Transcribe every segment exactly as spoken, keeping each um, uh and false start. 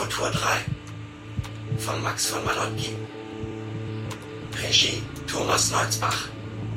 Futur drei von Max von Malotki. Regie Thomas Leutzbach.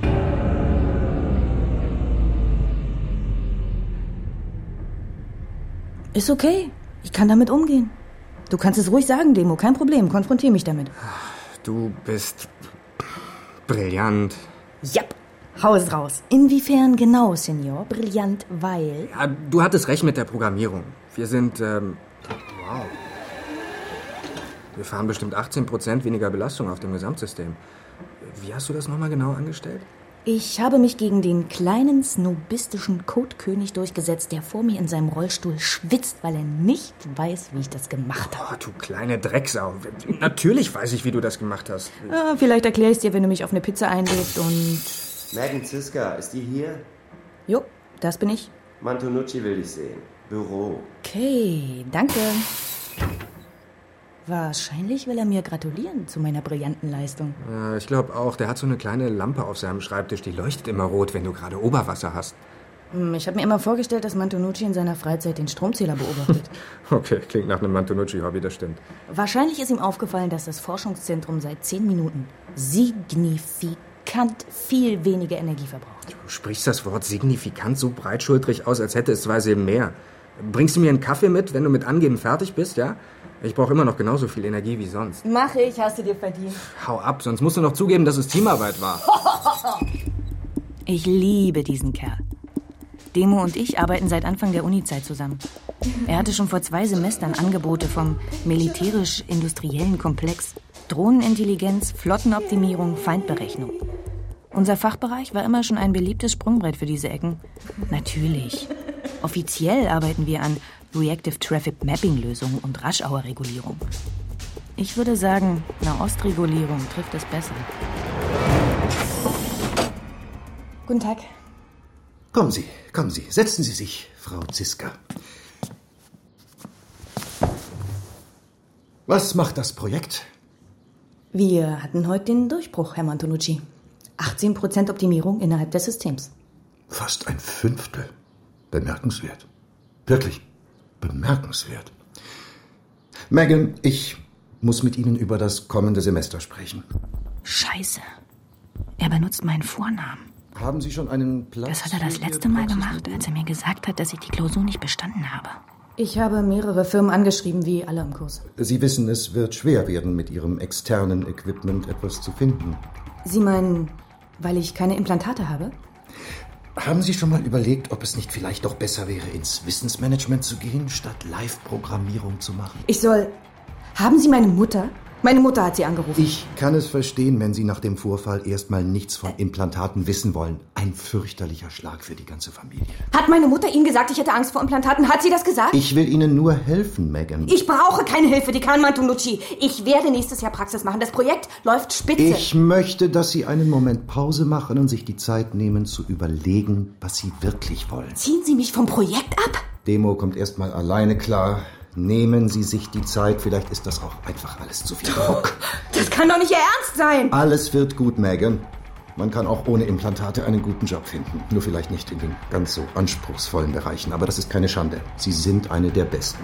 Ist okay. Ich kann damit umgehen. Du kannst es ruhig sagen, Demo. Kein Problem. Konfrontier mich damit. Du bist brillant. Jap. Hau es raus. Inwiefern genau, Senior? Brillant, weil... Ja, du hattest recht mit der Programmierung. Wir sind, ähm... Wow. Wir fahren bestimmt achtzehn Prozent weniger Belastung auf dem Gesamtsystem. Wie hast du das nochmal genau angestellt? Ich habe mich gegen den kleinen, snobistischen Codekönig durchgesetzt, der vor mir in seinem Rollstuhl schwitzt, weil er nicht weiß, wie ich das gemacht habe. Oh, du kleine Drecksau. Natürlich weiß ich, wie du das gemacht hast. Ah, vielleicht erkläre ich es dir, wenn du mich auf eine Pizza einlädst und... Megan Ziska, ist die hier? Jo, das bin ich. Mantonucci will dich sehen. Büro. Okay, danke. Wahrscheinlich will er mir gratulieren zu meiner brillanten Leistung. Ja, ich glaube auch. Der hat so eine kleine Lampe auf seinem Schreibtisch, die leuchtet immer rot, wenn du gerade Oberwasser hast. Ich habe mir immer vorgestellt, dass Mantonucci in seiner Freizeit den Stromzähler beobachtet. Okay, klingt nach einem Mantonucci-Hobby, das stimmt. Wahrscheinlich ist ihm aufgefallen, dass das Forschungszentrum seit zehn Minuten signifikant viel weniger Energie verbraucht. Du sprichst das Wort signifikant so breitschultrig aus, als hätte es zwei Silben mehr. Bringst du mir einen Kaffee mit, wenn du mit Angeben fertig bist, ja? Ich brauche immer noch genauso viel Energie wie sonst. Mach ich, hast du dir verdient. Hau ab, sonst musst du noch zugeben, dass es Teamarbeit war. Ich liebe diesen Kerl. Demo und ich arbeiten seit Anfang der Uni-Zeit zusammen. Er hatte schon vor zwei Semestern Angebote vom militärisch-industriellen Komplex. Drohnenintelligenz, Flottenoptimierung, Feindberechnung. Unser Fachbereich war immer schon ein beliebtes Sprungbrett für diese Ecken. Natürlich. Offiziell arbeiten wir an Reactive Traffic Mapping Lösungen und Rush-Hour-Regulierung. Ich würde sagen, Nahostregulierung trifft es besser. Guten Tag. Kommen Sie, kommen Sie. Setzen Sie sich, Frau Ziska. Was macht das Projekt? Wir hatten heute den Durchbruch, Herr Mantonucci. achtzehn Prozent Optimierung innerhalb des Systems. Fast ein Fünftel. Bemerkenswert. Wirklich bemerkenswert. Megan, ich muss mit Ihnen über das kommende Semester sprechen. Scheiße. Er benutzt meinen Vornamen. Haben Sie schon einen Platz? Das hat er das letzte Mal gemacht, als er mir gesagt hat, dass ich die Klausur nicht bestanden habe. Ich habe mehrere Firmen angeschrieben, wie alle im Kurs. Sie wissen, es wird schwer werden, mit Ihrem externen Equipment etwas zu finden. Sie meinen, weil ich keine Implantate habe? Haben Sie schon mal überlegt, ob es nicht vielleicht doch besser wäre, ins Wissensmanagement zu gehen, statt Live-Programmierung zu machen? Ich soll... Haben Sie meine Mutter? Meine Mutter hat Sie angerufen. Ich kann es verstehen, wenn Sie nach dem Vorfall erstmal nichts von Implantaten wissen wollen. Ein fürchterlicher Schlag für die ganze Familie. Hat meine Mutter Ihnen gesagt, ich hätte Angst vor Implantaten? Hat sie das gesagt? Ich will Ihnen nur helfen, Megan. Ich brauche keine Hilfe, Dekan Mantonucci. Ich werde nächstes Jahr Praxis machen. Das Projekt läuft spitze. Ich möchte, dass Sie einen Moment Pause machen und sich die Zeit nehmen, zu überlegen, was Sie wirklich wollen. Ziehen Sie mich vom Projekt ab? Demo kommt erstmal alleine klar. Nehmen Sie sich die Zeit, vielleicht ist das auch einfach alles zu viel Druck. Das kann doch nicht Ihr Ernst sein! Alles wird gut, Megan. Man kann auch ohne Implantate einen guten Job finden. Nur vielleicht nicht in den ganz so anspruchsvollen Bereichen. Aber das ist keine Schande. Sie sind eine der Besten.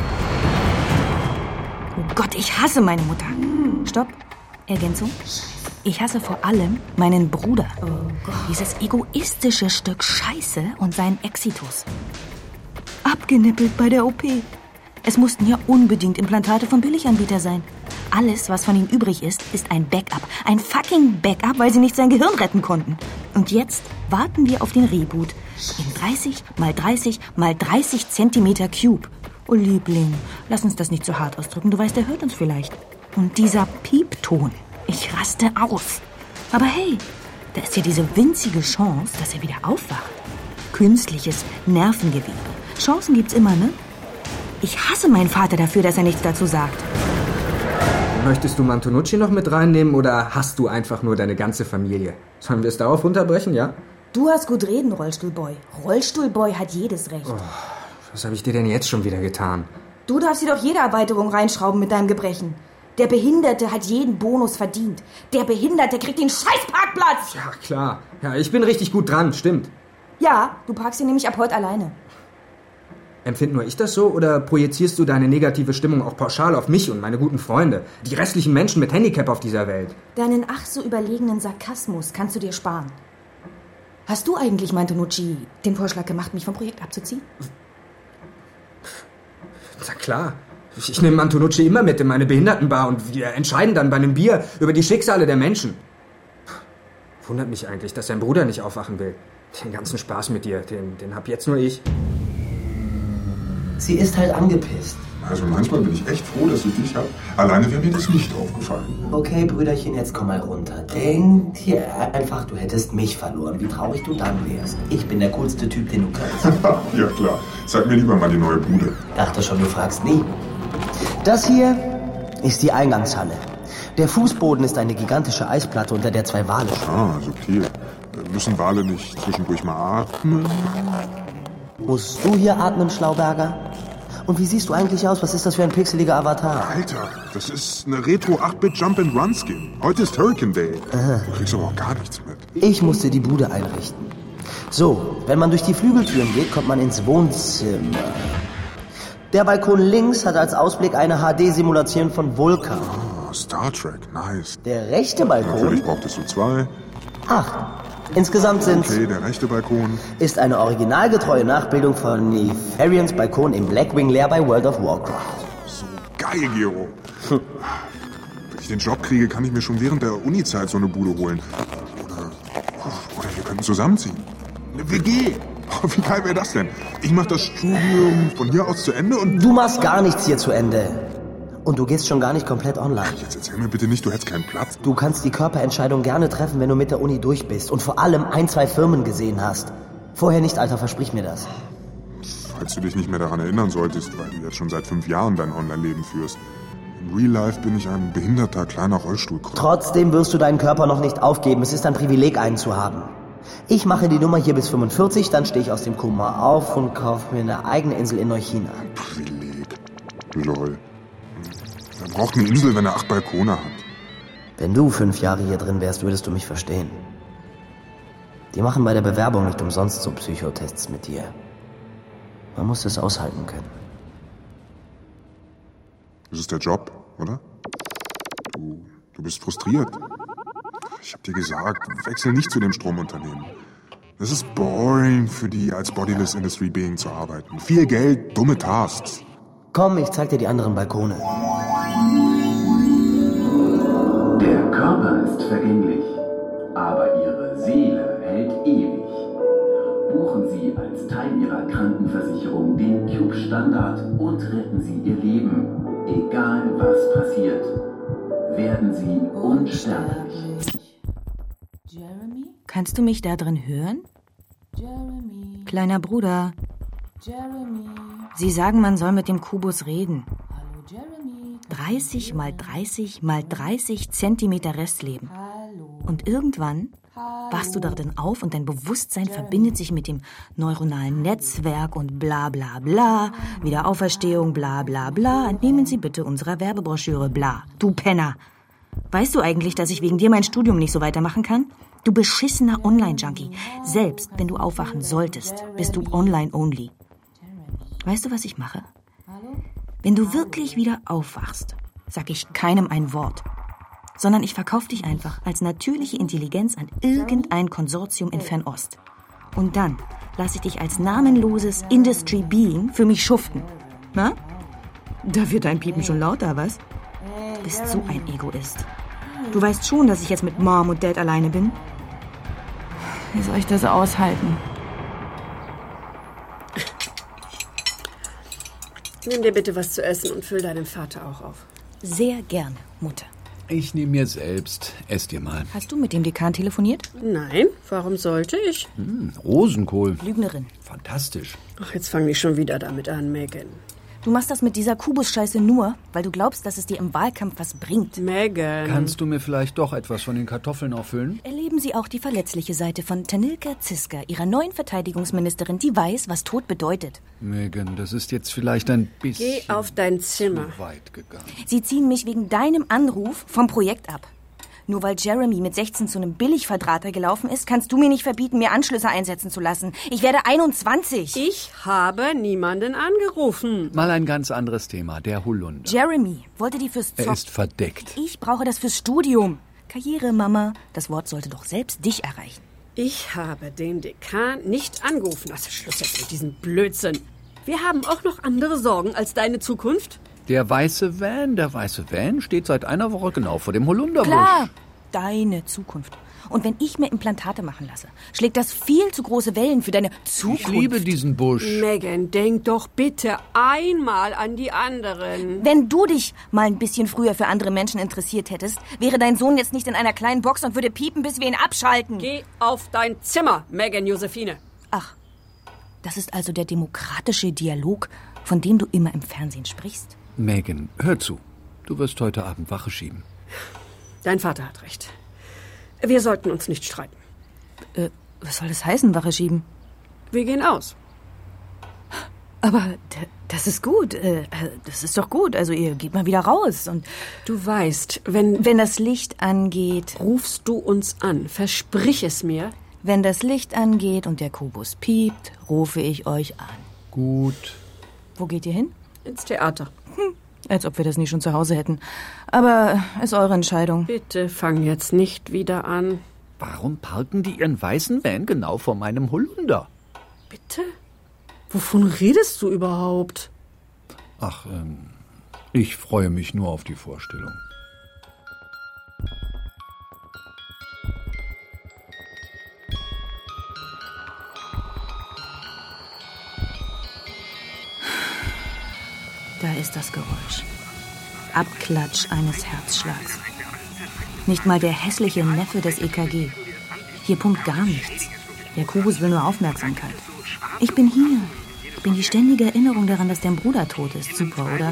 Oh Gott, ich hasse meine Mutter. Stopp. Ergänzung. Ich hasse vor allem meinen Bruder. Oh Gott. Dieses egoistische Stück Scheiße und seinen Exitus. Abgenippelt bei der O P. Es mussten ja unbedingt Implantate vom Billiganbieter sein. Alles, was von ihm übrig ist, ist ein Backup. Ein fucking Backup, weil sie nicht sein Gehirn retten konnten. Und jetzt warten wir auf den Reboot. In dreißig mal dreißig mal dreißig Zentimeter Cube. Oh Liebling, lass uns das nicht so hart ausdrücken. Du weißt, er hört uns vielleicht. Und dieser Piepton. Ich raste aus. Aber hey, da ist ja diese winzige Chance, dass er wieder aufwacht. Künstliches Nervengewebe. Chancen gibt's immer, ne? Ich hasse meinen Vater dafür, dass er nichts dazu sagt. Möchtest du Mantonucci noch mit reinnehmen oder hast du einfach nur deine ganze Familie? Sollen wir es darauf runterbrechen, ja? Du hast gut reden, Rollstuhlboy. Rollstuhlboy hat jedes Recht. Oh, was habe ich dir denn jetzt schon wieder getan? Du darfst dir doch jede Erweiterung reinschrauben mit deinem Gebrechen. Der Behinderte hat jeden Bonus verdient. Der Behinderte kriegt den Scheißparkplatz. Ja, klar. Ja, ich bin richtig gut dran, stimmt. Ja, du parkst ihn nämlich ab heute alleine. Empfind nur ich das so oder projizierst du deine negative Stimmung auch pauschal auf mich und meine guten Freunde? Die restlichen Menschen mit Handicap auf dieser Welt. Deinen ach so überlegenen Sarkasmus kannst du dir sparen. Hast du eigentlich, Antonucci, den Vorschlag gemacht, mich vom Projekt abzuziehen? Na klar. Ich, ich nehme Antonucci immer mit in meine Behindertenbar und wir entscheiden dann bei einem Bier über die Schicksale der Menschen. Wundert mich eigentlich, dass dein Bruder nicht aufwachen will. Den ganzen Spaß mit dir, den, den hab jetzt nur ich. Sie ist halt angepisst. Also manchmal bin ich echt froh, dass ich dich habe. Alleine wäre mir das nicht aufgefallen. Okay, Brüderchen, jetzt komm mal runter. Denk dir einfach, du hättest mich verloren. Wie traurig du dann wärst. Ich bin der coolste Typ, den du kennst. Ja klar, zeig mir lieber mal die neue Bude. Dachte schon, du fragst nie. Das hier ist die Eingangshalle. Der Fußboden ist eine gigantische Eisplatte, unter der zwei Wale stehen. Ah, subtil. Müssen Wale nicht zwischendurch mal atmen? Musst du hier atmen, Schlauberger? Und wie siehst du eigentlich aus? Was ist das für ein pixeliger Avatar? Alter, das ist eine Retro acht Bit Jump-and-Run-Skin. Heute ist Hurricane Day. Aha. Du kriegst aber auch gar nichts mit. Ich musste die Bude einrichten. So, wenn man durch die Flügeltüren geht, kommt man ins Wohnzimmer. Der Balkon links hat als Ausblick eine H D-Simulation von Vulkan. Oh, Star Trek, nice. Der rechte Balkon... Natürlich brauchtest du zwei. Acht. Insgesamt sind... Okay, der rechte Balkon... ist eine originalgetreue Nachbildung von Nefarians Balkon im Blackwing Lair bei World of Warcraft. So geil, Gero. Hm. Wenn ich den Job kriege, kann ich mir schon während der Uni-Zeit so eine Bude holen. Oder, oder wir könnten zusammenziehen. Eine W G. Oh, wie geil wäre das denn? Ich mach das Studium von hier aus zu Ende und... Du machst gar nichts hier zu Ende. Und du gehst schon gar nicht komplett online. Jetzt erzähl mir bitte nicht, du hättest keinen Platz. Du kannst die Körperentscheidung gerne treffen, wenn du mit der Uni durch bist. Und vor allem ein, zwei Firmen gesehen hast. Vorher nicht, Alter, versprich mir das. Falls du dich nicht mehr daran erinnern solltest, weil du jetzt schon seit fünf Jahren dein Online-Leben führst. Im Real Life bin ich ein behinderter, kleiner Rollstuhlkrüppel. Trotzdem wirst du deinen Körper noch nicht aufgeben. Es ist ein Privileg, einen zu haben. Ich mache die Nummer hier bis fünfundvierzig, dann stehe ich aus dem Koma auf und kaufe mir eine eigene Insel in Neuchina. Privileg. Lol. Er braucht eine Insel, wenn er acht Balkone hat. Wenn du fünf Jahre hier drin wärst, würdest du mich verstehen. Die machen bei der Bewerbung nicht umsonst so Psychotests mit dir. Man muss es aushalten können. Das ist der Job, oder? Du, du bist frustriert. Ich hab dir gesagt, wechsel nicht zu dem Stromunternehmen. Es ist boring für die als Bodyless Industry Being zu arbeiten. Viel Geld, dumme Tasks. Komm, ich zeig dir die anderen Balkone. Der Körper ist vergänglich, aber Ihre Seele hält ewig. Buchen Sie als Teil Ihrer Krankenversicherung den Cube-Standard und retten Sie Ihr Leben, egal was passiert. Werden Sie unsterblich. Jeremy? Kannst du mich da drin hören? Jeremy. Kleiner Bruder. Jeremy. Sie sagen, man soll mit dem Kubus reden. Hallo, Jeremy. dreißig mal dreißig mal dreißig Zentimeter Restleben. Hallo. Und irgendwann Hallo. Wachst du darin auf und dein Bewusstsein Jeremy. Verbindet sich mit dem neuronalen Netzwerk und bla bla bla. Wiederauferstehung, bla bla bla. Entnehmen Sie bitte unserer Werbebroschüre, bla. Du Penner. Weißt du eigentlich, dass ich wegen dir mein Studium nicht so weitermachen kann? Du beschissener Online-Junkie. Selbst wenn du aufwachen solltest, bist du online-only. Weißt du, was ich mache? Wenn du wirklich wieder aufwachst, sag ich keinem ein Wort, sondern ich verkaufe dich einfach als natürliche Intelligenz an irgendein Konsortium in Fernost. Und dann lasse ich dich als namenloses Industry Being für mich schuften. Na? Da wird dein Piepen schon lauter, was? Du bist so ein Egoist. Du weißt schon, dass ich jetzt mit Mom und Dad alleine bin. Wie soll ich das aushalten? Nimm dir bitte was zu essen und füll deinem Vater auch auf. Sehr gerne, Mutter. Ich nehme mir selbst. Ess dir mal. Hast du mit dem Dekan telefoniert? Nein, warum sollte ich? Hm, Rosenkohl. Lügnerin. Fantastisch. Ach, jetzt fang ich schon wieder damit an, Megan. Du machst das mit dieser Kubus-Scheiße nur, weil du glaubst, dass es dir im Wahlkampf was bringt. Megan. Kannst du mir vielleicht doch etwas von den Kartoffeln auffüllen? Erleben Sie auch die verletzliche Seite von Tanilka Ziska, ihrer neuen Verteidigungsministerin, die weiß, was Tod bedeutet. Megan, das ist jetzt vielleicht ein bisschen Geh auf dein Zimmer. zu weit gegangen. Sie ziehen mich wegen deinem Anruf vom Projekt ab. Nur weil Jeremy mit sechzehn zu einem Billigverdrahter gelaufen ist, kannst du mir nicht verbieten, mir Anschlüsse einsetzen zu lassen. Ich werde einundzwanzig. Ich habe niemanden angerufen. Mal ein ganz anderes Thema, der Holunder. Jeremy wollte die fürs Zock. Er ist verdeckt. Ich brauche das fürs Studium. Karriere, Mama. Das Wort sollte doch selbst dich erreichen. Ich habe den Dekan nicht angerufen. Also Schluss jetzt mit diesem Blödsinn. Wir haben auch noch andere Sorgen als deine Zukunft. Der weiße Van, der weiße Van steht seit einer Woche genau vor dem Holunderbusch. Klar, deine Zukunft. Und wenn ich mir Implantate machen lasse, schlägt das viel zu große Wellen für deine Zukunft. Ich liebe diesen Busch. Megan, denk doch bitte einmal an die anderen. Wenn du dich mal ein bisschen früher für andere Menschen interessiert hättest, wäre dein Sohn jetzt nicht in einer kleinen Box und würde piepen, bis wir ihn abschalten. Geh auf dein Zimmer, Megan Josephine. Ach, das ist also der demokratische Dialog, von dem du immer im Fernsehen sprichst. Megan, hör zu. Du wirst heute Abend Wache schieben. Dein Vater hat recht. Wir sollten uns nicht streiten. Äh, was soll das heißen, Wache schieben? Wir gehen aus. Aber d- das ist gut. Äh, das ist doch gut. Also ihr geht mal wieder raus. Und du weißt, wenn... Wenn das Licht angeht... Rufst du uns an. Versprich es mir. Wenn das Licht angeht und der Kubus piept, rufe ich euch an. Gut. Wo geht ihr hin? Ins Theater. Hm, als ob wir das nicht schon zu Hause hätten. Aber ist eure Entscheidung. Bitte fang jetzt nicht wieder an. Warum parken die ihren weißen Van genau vor meinem Holunder? Bitte? Wovon redest du überhaupt? Ach, ähm, ich freue mich nur auf die Vorstellung. Da ist das Geräusch. Abklatsch eines Herzschlags. Nicht mal der hässliche Neffe des E K G. Hier pumpt gar nichts. Der Kubus will nur Aufmerksamkeit. Ich bin hier. Ich bin die ständige Erinnerung daran, dass dein Bruder tot ist. Super, oder?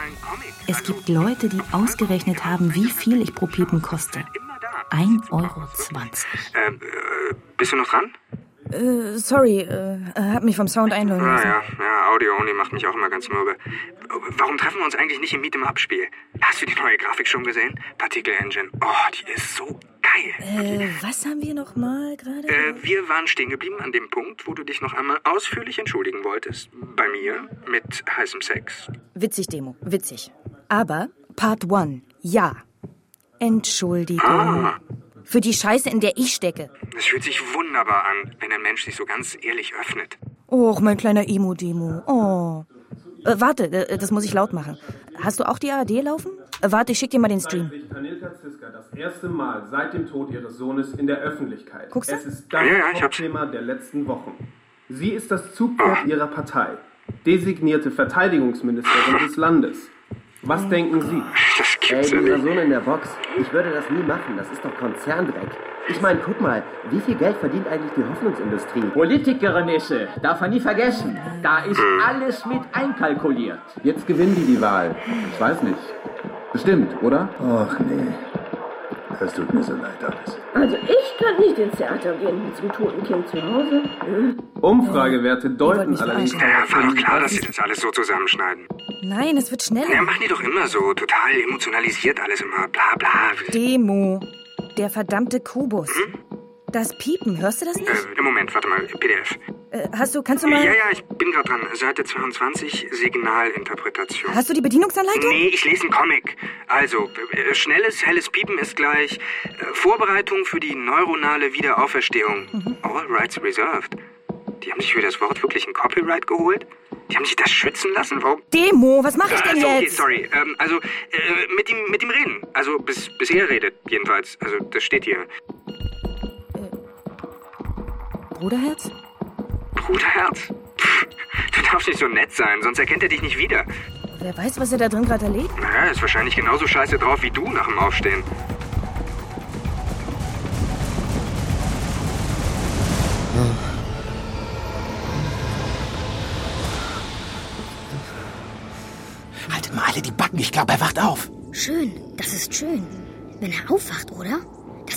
Es gibt Leute, die ausgerechnet haben, wie viel ich pro Piepen koste. ein Euro zwanzig. Äh, äh, bist du noch dran? Äh, sorry, äh, hab mich vom Sound einloggen Ah, lassen. ja, ja, Audio-Only macht mich auch immer ganz mürbe. Warum treffen wir uns eigentlich nicht im Meet im Abspiel? Hast du die neue Grafik schon gesehen? Particle Engine. Oh, die ist so geil. Äh, was haben wir noch mal gerade? Äh, wir waren stehen geblieben an dem Punkt, wo du dich noch einmal ausführlich entschuldigen wolltest. Bei mir mit heißem Sex. Witzig, Demo, witzig. Aber Part eins, ja. Entschuldigung. Ah. Für die Scheiße, in der ich stecke. Es fühlt sich wunderbar an, wenn ein Mensch sich so ganz ehrlich öffnet. Och, mein kleiner Emo-Demo. Oh. Äh, warte, äh, das muss ich laut machen. Hast du auch die A R D laufen? Äh, warte, ich schick dir mal den Stream. Anilka Ziska das erste Mal seit dem Tod ihres Sohnes in der Öffentlichkeit. Guckst du? Es ist das Ja, ja, ich hab's. Hauptthema der letzten Wochen. Sie ist das Zugpferd ihrer Partei. Designierte Verteidigungsministerin des Landes. Was Oh denken Sie? Das Ey, gibt's ja dieser nicht. Sohn in der Box. Ich würde das nie machen. Das ist doch Konzerndreck. Ich meine, guck mal, wie viel Geld verdient eigentlich die Hoffnungsindustrie? Politikerin ist sie. Darf man nie vergessen. Da ist alles mit einkalkuliert. Jetzt gewinnen die die Wahl. Ich weiß nicht. Bestimmt, oder? Ach nee. Es tut mir so leid, alles. Also ich kann nicht ins Theater gehen mit dem toten Kind zu Hause. Hm. Umfragewerte deuten allerdings Ja, darauf war doch hin, klar, dass dass sie das alles so zusammenschneiden. Nein, es wird schneller. Ja, machen die doch immer so. Total emotionalisiert alles immer. Bla, bla. Demo. Der verdammte Kubus. Hm? Das Piepen, hörst du das nicht? Äh, Moment, warte mal. P D F. Äh, hast du, kannst du mal... Ja, ja, ich bin gerade dran. Seite zweiundzwanzig, Signalinterpretation. Hast du die Bedienungsanleitung? Nee, ich lese einen Comic. Also, äh, schnelles, helles Piepen ist gleich äh, Vorbereitung für die neuronale Wiederauferstehung. Mhm. All rights reserved. Die haben sich für das Wort wirklich ein Copyright geholt? Die haben sich das schützen lassen? Warum? Demo, was mache ich denn also, okay, jetzt? sorry. Ähm, also, äh, mit ihm, mit ihm reden. Also, bis, bis er redet, jedenfalls. Also, das steht hier. Bruderherz? Bruderherz? Pff, du darfst nicht so nett sein, sonst erkennt er dich nicht wieder. Wer weiß, was er da drin gerade erlebt? Naja, ist wahrscheinlich genauso scheiße drauf wie du nach dem Aufstehen. Haltet mal alle die Backen, ich glaube, er wacht auf. Schön, das ist schön. Wenn er aufwacht, oder? Das ist doch schön.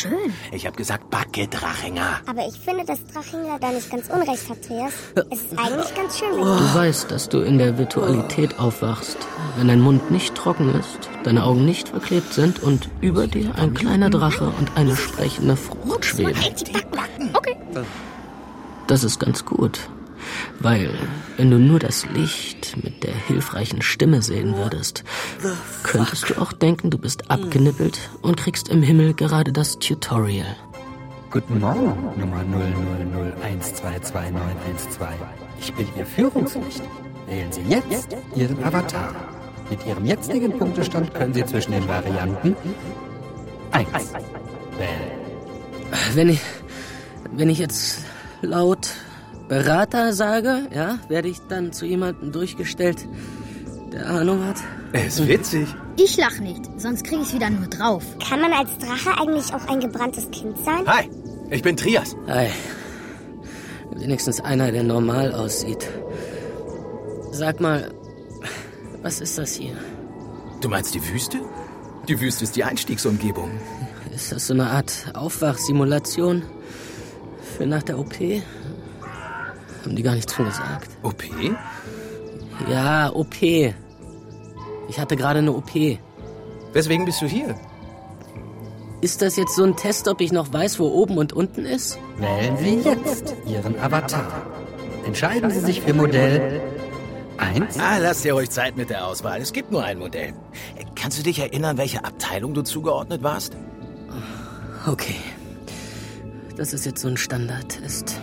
schön. Ich habe gesagt Backe, Drachinger. Aber ich finde, dass Drachinger da nicht ganz unrecht hat, Trias. Es ist eigentlich ganz schön. Du weißt, dass du in der Virtualität aufwachst, wenn dein Mund nicht trocken ist, deine Augen nicht verklebt sind und über dir ein kleiner Drache und eine sprechende Frucht schweben. Okay. Das ist ganz gut, weil wenn du nur das Licht mit der hilfreichen Stimme sehen würdest, könntest du auch denken, du bist abgenippelt und kriegst im Himmel gerade das Tutorial. Guten Morgen, Nummer null null null eins zwei zwei neun eins zwei. Ich bin Ihr Führungslicht. Wählen Sie jetzt Ihren Avatar. Mit Ihrem jetzigen Punktestand können Sie zwischen den Varianten eins wählen. Wenn ich, wenn ich jetzt laut Berater sage, ja, werde ich dann zu jemandem durchgestellt, der Ahnung hat. Ist witzig. Ich lach nicht, sonst kriege ich wieder nur drauf. Kann man als Drache eigentlich auch ein gebranntes Kind sein? Hi, ich bin Trias. Hi. Wenigstens einer, der normal aussieht. Sag mal, was ist das hier? Du meinst die Wüste? Die Wüste ist die Einstiegsumgebung. Ist das so eine Art Aufwachsimulation für nach der O P? Haben die gar nichts von gesagt. O P? Ja, O P. Ich hatte gerade eine O P. Weswegen bist du hier? Ist das jetzt so ein Test, ob ich noch weiß, wo oben und unten ist? Wählen Sie jetzt Ihren Avatar. Entscheiden Sie sich für Modell eins. Ah, lass dir ruhig Zeit mit der Auswahl. Es gibt nur ein Modell. Kannst du dich erinnern, welcher Abteilung du zugeordnet warst? Okay. Das ist jetzt so ein Standardtest.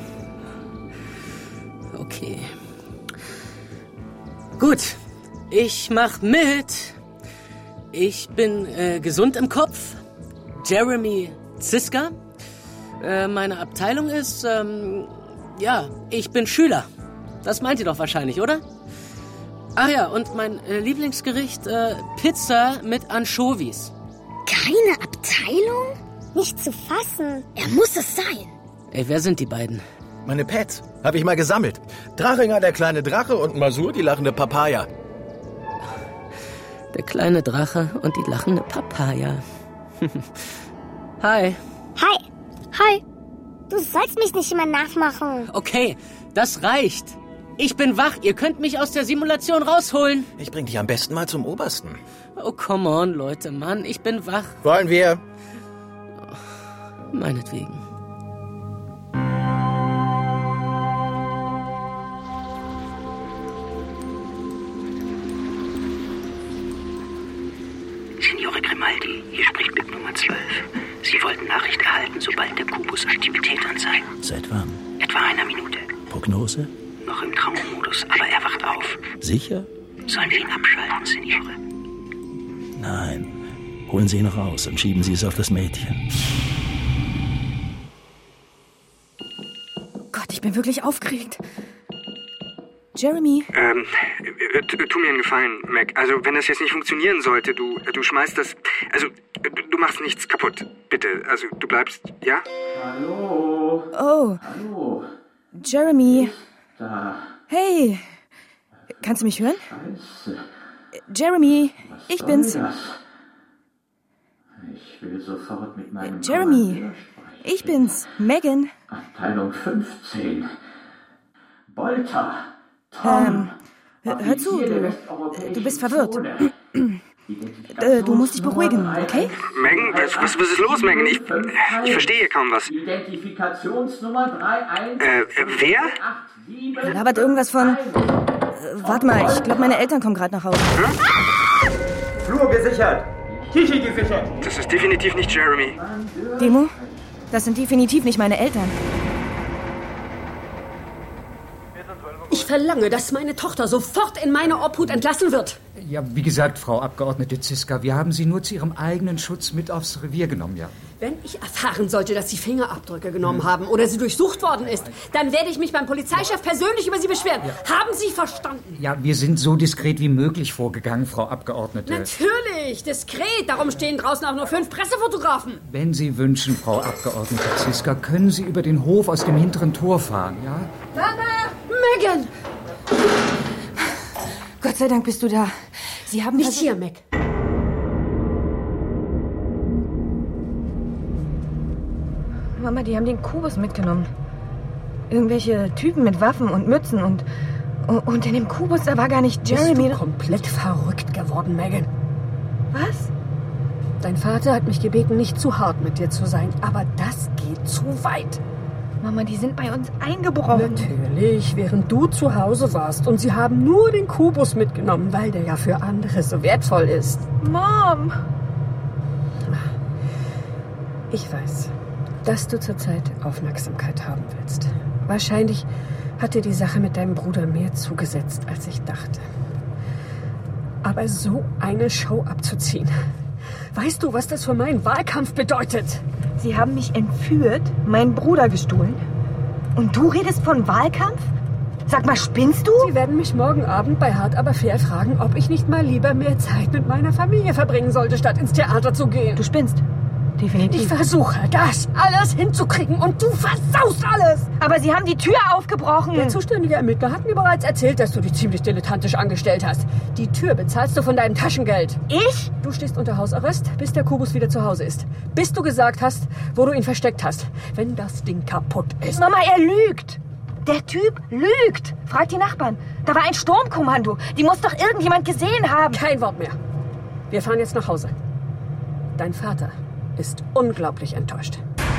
Okay. Gut. Ich mach mit. Ich bin äh, gesund im Kopf. Jeremy Ziska. Äh, meine Abteilung ist, ähm, ja, ich bin Schüler. Das meint ihr doch wahrscheinlich, oder? Ach ja, und mein äh, Lieblingsgericht, äh, Pizza mit Anchovies. Keine Abteilung? Nicht zu fassen. Er muss es sein. Ey, wer sind die beiden? Meine Pets. Habe ich mal gesammelt. Drachinger, der kleine Drache, und Masur, die lachende Papaya. Der kleine Drache und die lachende Papaya. Hi. Hi. Hi. Du sollst mich nicht immer nachmachen. Okay, das reicht. Ich bin wach. Ihr könnt mich aus der Simulation rausholen. Ich bring dich am besten mal zum Obersten. Oh, come on, Leute. Mann, ich bin wach. Wollen wir? Meinetwegen. Signore Grimaldi, hier spricht Bit Nummer zwölf. Sie wollten Nachricht erhalten, sobald der Kubus Aktivität anzeigt. Seit wann? Etwa einer Minute. Prognose? Noch im Traummodus, aber er wacht auf. Sicher? Sollen wir ihn abschalten, Signore? Nein. Holen Sie ihn raus und schieben Sie es auf das Mädchen. Gott, ich bin wirklich aufgeregt. Jeremy? Ähm, äh, tu mir einen Gefallen, Mac. Also, wenn das jetzt nicht funktionieren sollte, du, du schmeißt das... Also, du, du machst nichts kaputt. Bitte. Also, du bleibst... Ja? Hallo? Oh. Hallo? Jeremy. Da. Hey. Kannst du mich hören? Scheiße. Jeremy, Was ich soll bin's. das? Ich will sofort mit meinem Jeremy, Kommandeur sprechen. ich bin's. Megan. Abteilung fünfzehn. Bolter. Tom. Ähm, hör zu, du, du bist verwirrt. äh, du musst dich beruhigen, okay? Megan, was, was, was ist los, Megan? Ich, ich verstehe kaum was. Identifikationsnummer drei eins. Äh, wer? Er labert irgendwas von... Äh, warte mal, ich glaube, meine Eltern kommen gerade nach Hause. Hm? Flur gesichert. Tichy gesichert. Das ist definitiv nicht Jeremy. Demo, das sind definitiv nicht meine Eltern. Ich verlange, dass meine Tochter sofort in meine Obhut entlassen wird. Ja, wie gesagt, Frau Abgeordnete Ziska, wir haben Sie nur zu Ihrem eigenen Schutz mit aufs Revier genommen, ja. Wenn ich erfahren sollte, dass Sie Fingerabdrücke genommen hm. haben oder sie durchsucht worden ist, dann werde ich mich beim Polizeichef persönlich über Sie beschweren. Ja. Haben Sie verstanden? Ja, wir sind so diskret wie möglich vorgegangen, Frau Abgeordnete. Natürlich, diskret. Darum stehen draußen auch nur fünf Pressefotografen. Wenn Sie wünschen, Frau Abgeordnete Ziska, können Sie über den Hof aus dem hinteren Tor fahren, ja? Mama! Megan! Gott sei Dank bist du da. Sie haben... Nicht hier, Mac. Mama, die haben den Kubus mitgenommen. Irgendwelche Typen mit Waffen und Mützen und... Und in dem Kubus, da war gar nicht Jeremy... Bist du komplett verrückt geworden, Megan? Was? Dein Vater hat mich gebeten, nicht zu hart mit dir zu sein, aber das geht zu weit. Mama, die sind bei uns eingebrochen. Natürlich, während du zu Hause warst. Und sie haben nur den Kubus mitgenommen, weil der ja für andere so wertvoll ist. Mom! Ich weiß, dass du zurzeit Aufmerksamkeit haben willst. Wahrscheinlich hat dir die Sache mit deinem Bruder mehr zugesetzt, als ich dachte. Aber so eine Show abzuziehen... Weißt du, was das für meinen Wahlkampf bedeutet? Sie haben mich entführt, meinen Bruder gestohlen. Und du redest von Wahlkampf? Sag mal, spinnst du? Sie werden mich morgen Abend bei Hart aber fair fragen, ob ich nicht mal lieber mehr Zeit mit meiner Familie verbringen sollte, statt ins Theater zu gehen. Du spinnst. Definitiv. Ich versuche, das alles hinzukriegen und du versaust alles. Aber sie haben die Tür aufgebrochen. Der zuständige Ermittler hat mir bereits erzählt, dass du dich ziemlich dilettantisch angestellt hast. Die Tür bezahlst du von deinem Taschengeld. Ich? Du stehst unter Hausarrest, bis der Kubus wieder zu Hause ist. Bis du gesagt hast, wo du ihn versteckt hast. Wenn das Ding kaputt ist. Mama, er lügt. Der Typ lügt. Frag die Nachbarn. Da war ein Sturmkommando. Die muss doch irgendjemand gesehen haben. Kein Wort mehr. Wir fahren jetzt nach Hause. Dein Vater ist unglaublich enttäuscht.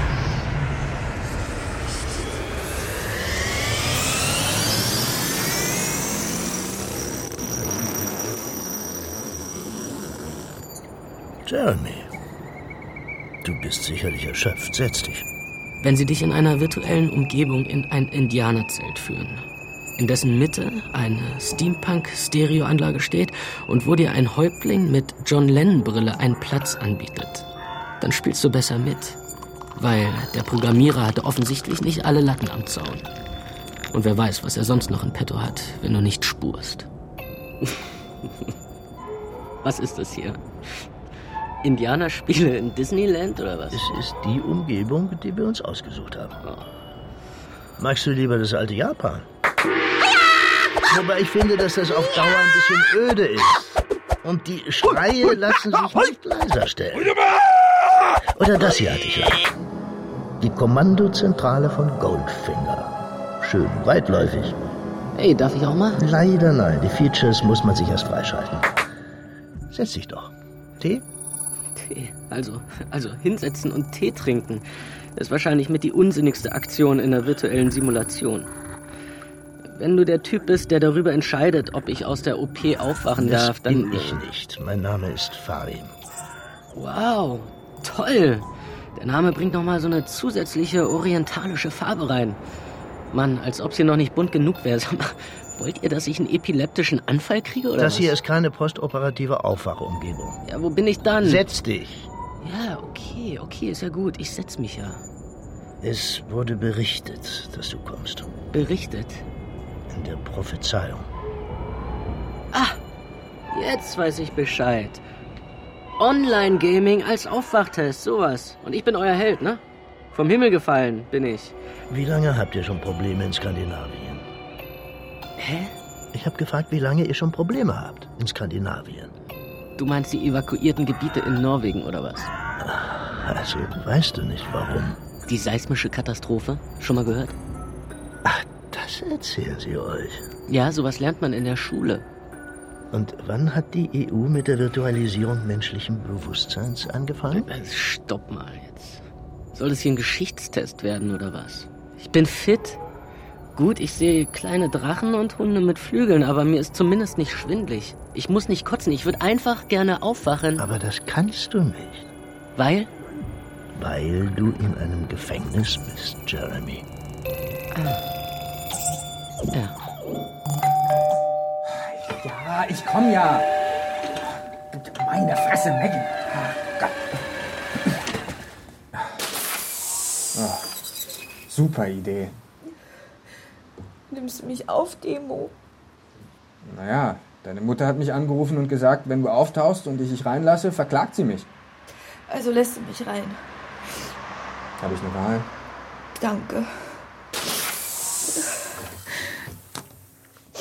Jeremy, du bist sicherlich erschöpft. Setz dich. Wenn sie dich in einer virtuellen Umgebung in ein Indianerzelt führen, in dessen Mitte eine Steampunk-Stereoanlage steht und wo dir ein Häuptling mit John Lennon-Brille einen Platz anbietet, dann spielst du besser mit. Weil der Programmierer hatte offensichtlich nicht alle Latten am Zaun. Und wer weiß, was er sonst noch in petto hat, wenn du nicht spurst. Was ist das hier? Indianerspiele in Disneyland oder was? Es ist die Umgebung, die wir uns ausgesucht haben. Magst du lieber das alte Japan? Wobei ich finde, dass das auf Dauer ein bisschen öde ist. Und die Schreie lassen sich nicht leiser stellen. Oder das hier hatte ich ja. Die Kommandozentrale von Goldfinger. Schön weitläufig. Hey, darf ich auch mal? Leider nein. Die Features muss man sich erst freischalten. Setz dich doch. Tee? Tee. Also, also hinsetzen und Tee trinken. Das ist wahrscheinlich mit die unsinnigste Aktion in der virtuellen Simulation. Wenn du der Typ bist, der darüber entscheidet, ob ich aus der O P aufwachen das darf, dann... bin ich nicht. Mein Name ist Farim. Wow, toll. Der Name bringt noch mal so eine zusätzliche orientalische Farbe rein. Mann, als ob sie noch nicht bunt genug wäre. Wollt ihr, dass ich einen epileptischen Anfall kriege, oder Das was? hier ist keine postoperative Aufwachumgebung. Ja, wo bin ich dann? Setz dich. Ja, okay, okay, ist ja gut. Ich setz mich ja. Es wurde berichtet, dass du kommst. Berichtet? In der Prophezeiung. Ah, jetzt weiß ich Bescheid. Online-Gaming als Aufwachtest, sowas. Und ich bin euer Held, ne? Vom Himmel gefallen bin ich. Wie lange habt ihr schon Probleme in Skandinavien? Hä? Ich habe gefragt, wie lange ihr schon Probleme habt in Skandinavien. Du meinst die evakuierten Gebiete in Norwegen, oder was? Also, weißt du nicht, warum? Die seismische Katastrophe? Schon mal gehört? Ach, das erzählen sie euch. Ja, sowas lernt man in der Schule. Und wann hat die E U mit der Virtualisierung menschlichen Bewusstseins angefangen? Stopp mal jetzt. Soll das hier ein Geschichtstest werden, oder was? Ich bin fit. Gut, ich sehe kleine Drachen und Hunde mit Flügeln, aber mir ist zumindest nicht schwindlig. Ich muss nicht kotzen, ich würde einfach gerne aufwachen. Aber das kannst du nicht. Weil? Weil du in einem Gefängnis bist, Jeremy. Ah. Ja. Ja, ich komm ja. Meine Fresse, Megan. Oh, Gott. Oh, super Idee. Nimmst du mich auf, Demo? Naja, deine Mutter hat mich angerufen und gesagt, wenn du auftauchst und ich dich reinlasse, verklagt sie mich. Also lässt du mich rein. Habe ich eine Wahl? Danke.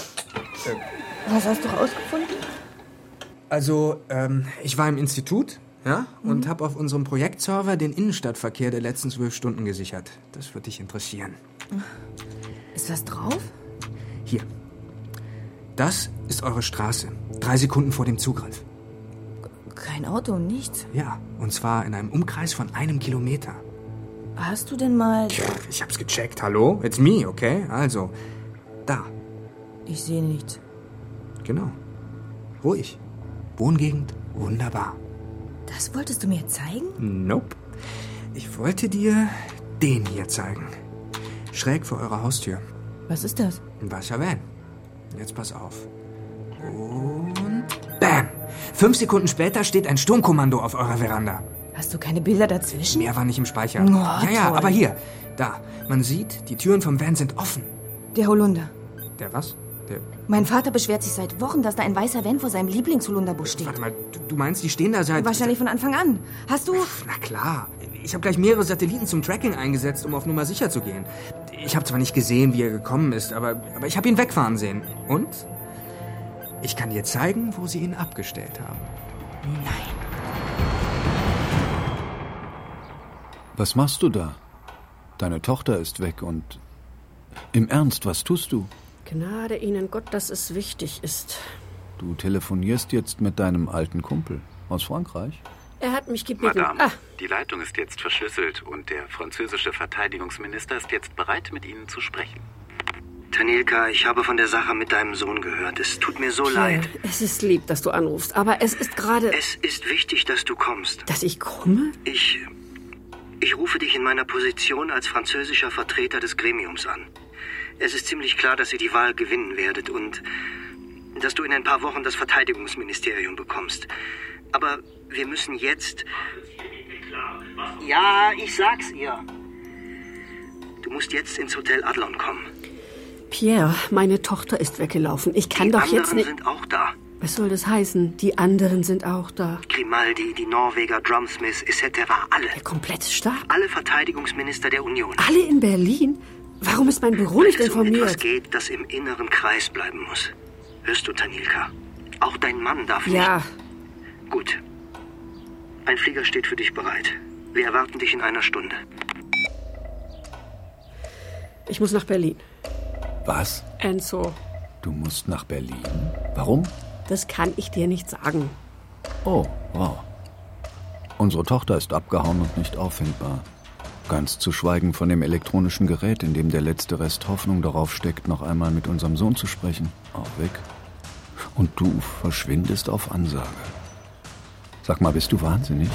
Äh, Was hast du rausgefunden? Also, ähm, ich war im Institut Ja, und habe auf unserem Projektserver den Innenstadtverkehr der letzten zwölf Stunden gesichert. Das wird dich interessieren. Ist was drauf? Hier. Das ist eure Straße. Drei Sekunden vor dem Zugriff. Kein Auto, nichts. Ja, und zwar in einem Umkreis von einem Kilometer. Hast du denn mal... Ich hab's gecheckt, hallo? It's me, okay? Also, da. Ich sehe nichts. Genau. Ruhig. Wohngegend, wunderbar. Das wolltest du mir zeigen? Nope. Ich wollte dir den hier zeigen. Schräg vor eurer Haustür. Was ist das? Ein weißer Van. Jetzt pass auf. Und bam! Fünf Sekunden später steht ein Sturmkommando auf eurer Veranda. Hast du keine Bilder dazwischen? Mehr war nicht im Speicher. Oh, ja, ja, toll. aber hier. Da. Man sieht, die Türen vom Van sind offen. Der Holunder. Der was? Der... Mein Vater beschwert sich seit Wochen, dass da ein weißer Van vor seinem Lieblingsholunder-Busch steht. Warte mal, du, du meinst, die stehen da seit... Wahrscheinlich von Anfang an. Hast du... Na klar. Ich habe gleich mehrere Satelliten zum Tracking eingesetzt, um auf Nummer sicher zu gehen. Ich habe zwar nicht gesehen, wie er gekommen ist, aber, aber ich habe ihn wegfahren sehen. Und ich kann dir zeigen, wo sie ihn abgestellt haben. Nein. Was machst du da? Deine Tochter ist weg und... Im Ernst, was tust du? Gnade Ihnen Gott, dass es wichtig ist. Du telefonierst jetzt mit deinem alten Kumpel aus Frankreich? Er hat mich gebeten... Madame, ah. die Leitung ist jetzt verschlüsselt und der französische Verteidigungsminister ist jetzt bereit, mit Ihnen zu sprechen. Tanilka, ich habe von der Sache mit deinem Sohn gehört. Es tut mir so Pierre, leid. Es ist lieb, dass du anrufst, aber es ist gerade... Es ist wichtig, dass du kommst. Dass ich komme? Ich... Ich rufe dich in meiner Position als französischer Vertreter des Gremiums an. Es ist ziemlich klar, dass ihr die Wahl gewinnen werdet und dass du in ein paar Wochen das Verteidigungsministerium bekommst. Aber wir müssen jetzt... Ja, ich sag's ihr. Du musst jetzt ins Hotel Adlon kommen. Pierre, meine Tochter ist weggelaufen. Ich kann die doch jetzt nicht... Die anderen sind auch da. Was soll das heißen? Die anderen sind auch da. Grimaldi, die Norweger, Drumsmith, et cetera. Alle. Der komplette Stab? Alle Verteidigungsminister der Union. Alle in Berlin? Warum ist mein Büro nicht informiert? Wenn es um etwas geht, das im inneren Kreis bleiben muss. Hörst du, Tanilka? Auch dein Mann darf nicht... Ja. Gut. Ein Flieger steht für dich bereit. Wir erwarten dich in einer Stunde. Ich muss nach Berlin. Was? Enzo. Du musst nach Berlin? Warum? Das kann ich dir nicht sagen. Oh, wow. Unsere Tochter ist abgehauen und nicht auffindbar. Ganz zu schweigen von dem elektronischen Gerät, in dem der letzte Rest Hoffnung darauf steckt, noch einmal mit unserem Sohn zu sprechen. Auch weg. Und du verschwindest auf Ansage. Sag mal, bist du wahnsinnig?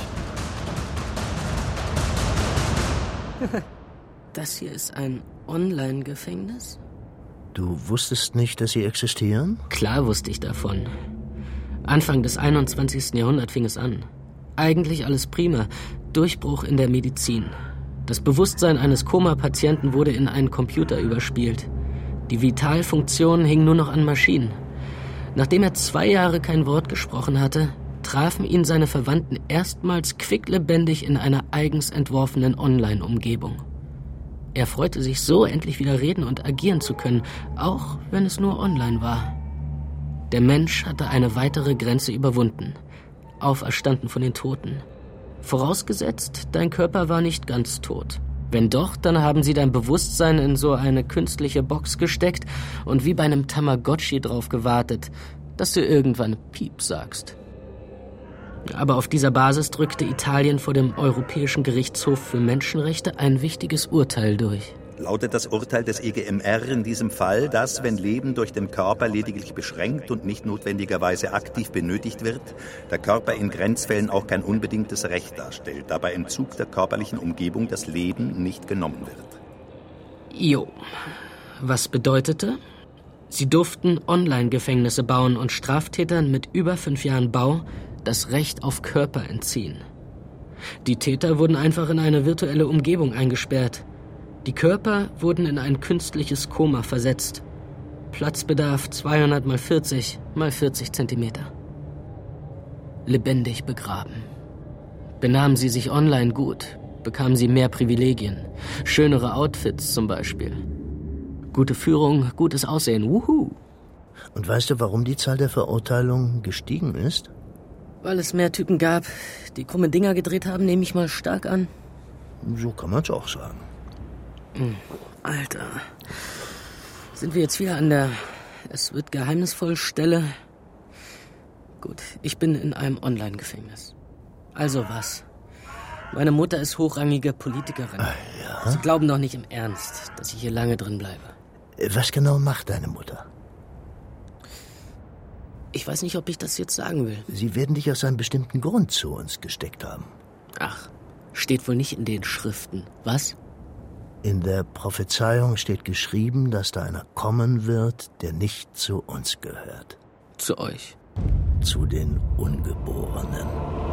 Das hier ist ein Online-Gefängnis? Du wusstest nicht, dass sie existieren? Klar wusste ich davon. Anfang des einundzwanzigsten Jahrhunderts fing es an. Eigentlich alles prima. Durchbruch in der Medizin. Das Bewusstsein eines Koma-Patienten wurde in einen Computer überspielt. Die Vitalfunktion hing nur noch an Maschinen. Nachdem er zwei Jahre kein Wort gesprochen hatte, trafen ihn seine Verwandten erstmals quicklebendig in einer eigens entworfenen Online-Umgebung. Er freute sich so, endlich wieder reden und agieren zu können, auch wenn es nur online war. Der Mensch hatte eine weitere Grenze überwunden, auferstanden von den Toten. Vorausgesetzt, dein Körper war nicht ganz tot. Wenn doch, dann haben sie dein Bewusstsein in so eine künstliche Box gesteckt und wie bei einem Tamagotchi drauf gewartet, dass du irgendwann Piep sagst. Aber auf dieser Basis drückte Italien vor dem Europäischen Gerichtshof für Menschenrechte ein wichtiges Urteil durch. Lautet das Urteil des E G M R in diesem Fall, dass, wenn Leben durch den Körper lediglich beschränkt und nicht notwendigerweise aktiv benötigt wird, der Körper in Grenzfällen auch kein unbedingtes Recht darstellt, da bei Entzug der körperlichen Umgebung das Leben nicht genommen wird? Jo. Was bedeutete? Sie durften Online-Gefängnisse bauen und Straftätern mit über fünf Jahren Bau das Recht auf Körper entziehen. Die Täter wurden einfach in eine virtuelle Umgebung eingesperrt. Die Körper wurden in ein künstliches Koma versetzt. Platzbedarf zweihundert mal vierzig mal vierzig Zentimeter. Lebendig begraben. Benahmen sie sich online gut, bekamen sie mehr Privilegien. Schönere Outfits zum Beispiel. Gute Führung, gutes Aussehen, wuhu. Und weißt du, warum die Zahl der Verurteilungen gestiegen ist? Weil es mehr Typen gab, die krumme Dinger gedreht haben, nehme ich mal stark an. So kann man's auch sagen. Alter. Sind wir jetzt wieder an der Es wird geheimnisvoll Stelle? Gut, ich bin in einem Online-Gefängnis. Also was? Meine Mutter ist hochrangige Politikerin. Ah, ja? Sie glauben doch nicht im Ernst, dass ich hier lange drin bleibe. Was genau macht deine Mutter? Ich weiß nicht, ob ich das jetzt sagen will. Sie werden dich aus einem bestimmten Grund zu uns gesteckt haben. Ach, steht wohl nicht in den Schriften. Was? In der Prophezeiung steht geschrieben, dass da einer kommen wird, der nicht zu uns gehört. Zu euch? Zu den Ungeborenen.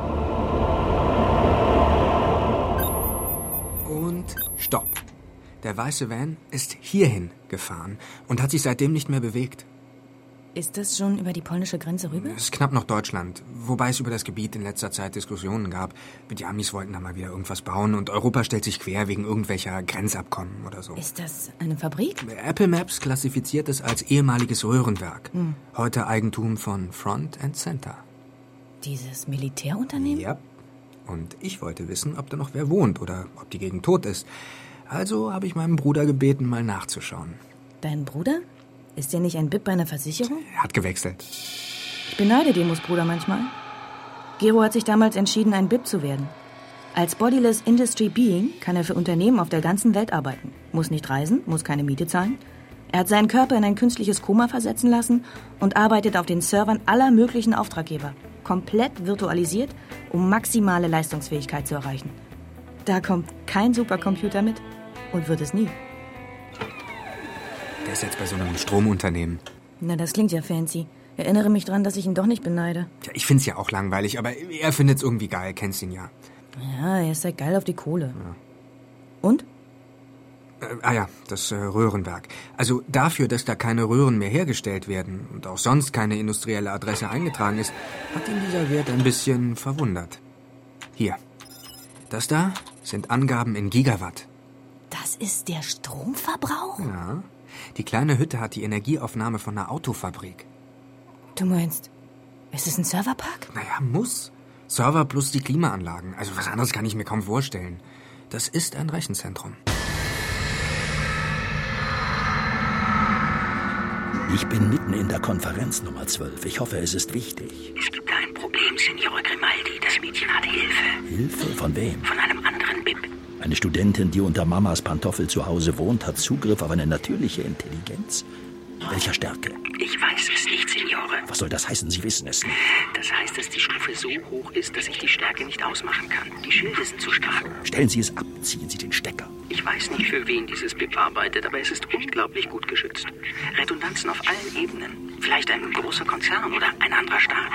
Und stopp. Der weiße Van ist hierhin gefahren und hat sich seitdem nicht mehr bewegt. Ist das schon über die polnische Grenze rüber? Es ist knapp noch Deutschland, wobei es über das Gebiet in letzter Zeit Diskussionen gab. Die Amis wollten da mal wieder irgendwas bauen und Europa stellt sich quer wegen irgendwelcher Grenzabkommen oder so. Ist das eine Fabrik? Apple Maps klassifiziert es als ehemaliges Röhrenwerk. Hm. Heute Eigentum von Front and Center. Dieses Militärunternehmen? Ja. Und ich wollte wissen, ob da noch wer wohnt oder ob die Gegend tot ist. Also habe ich meinem Bruder gebeten, mal nachzuschauen. Dein Bruder? Ist der nicht ein B I P bei einer Versicherung? Er hat gewechselt. Ich beneide Demos Bruder manchmal. Gero hat sich damals entschieden, ein B I P zu werden. Als Bodyless Industry Being kann er für Unternehmen auf der ganzen Welt arbeiten. Muss nicht reisen, muss keine Miete zahlen. Er hat seinen Körper in ein künstliches Koma versetzen lassen und arbeitet auf den Servern aller möglichen Auftraggeber. Komplett virtualisiert, um maximale Leistungsfähigkeit zu erreichen. Da kommt kein Supercomputer mit und wird es nie. Der ist jetzt bei so einem Stromunternehmen. Na, das klingt ja fancy. Erinnere mich dran, dass ich ihn doch nicht beneide. Tja, ich find's ja auch langweilig, aber er findet's irgendwie geil, kennst ihn ja. Ja, er ist halt geil auf die Kohle. Ja. Und? Äh, ah ja, das äh, Röhrenwerk. Also dafür, dass da keine Röhren mehr hergestellt werden und auch sonst keine industrielle Adresse eingetragen ist, hat ihn dieser Wert ein bisschen verwundert. Hier. Das da sind Angaben in Gigawatt. Das ist der Stromverbrauch? Ja. Die kleine Hütte hat die Energieaufnahme von einer Autofabrik. Du meinst, ist es ein Serverpark? Naja, muss. Server plus die Klimaanlagen. Also was anderes kann ich mir kaum vorstellen. Das ist ein Rechenzentrum. Ich bin mitten in der Konferenz Nummer zwölf. Ich hoffe, es ist wichtig. Es gibt ein Problem, Signore Grimaldi. Das Mädchen hat Hilfe. Hilfe? Von wem? Von einem anderen B I P. Eine Studentin, die unter Mamas Pantoffel zu Hause wohnt, hat Zugriff auf eine natürliche Intelligenz. Welcher Stärke? Ich weiß es nicht, Signore. Was soll das heißen? Sie wissen es nicht. Das heißt, dass die Stufe so hoch ist, dass ich die Stärke nicht ausmachen kann. Die Schilde sind zu stark. Stellen Sie es ab, ziehen Sie den Stecker. Ich weiß nicht, für wen dieses B I P arbeitet, aber es ist unglaublich gut geschützt. Redundanzen auf allen Ebenen. Vielleicht ein großer Konzern oder ein anderer Staat.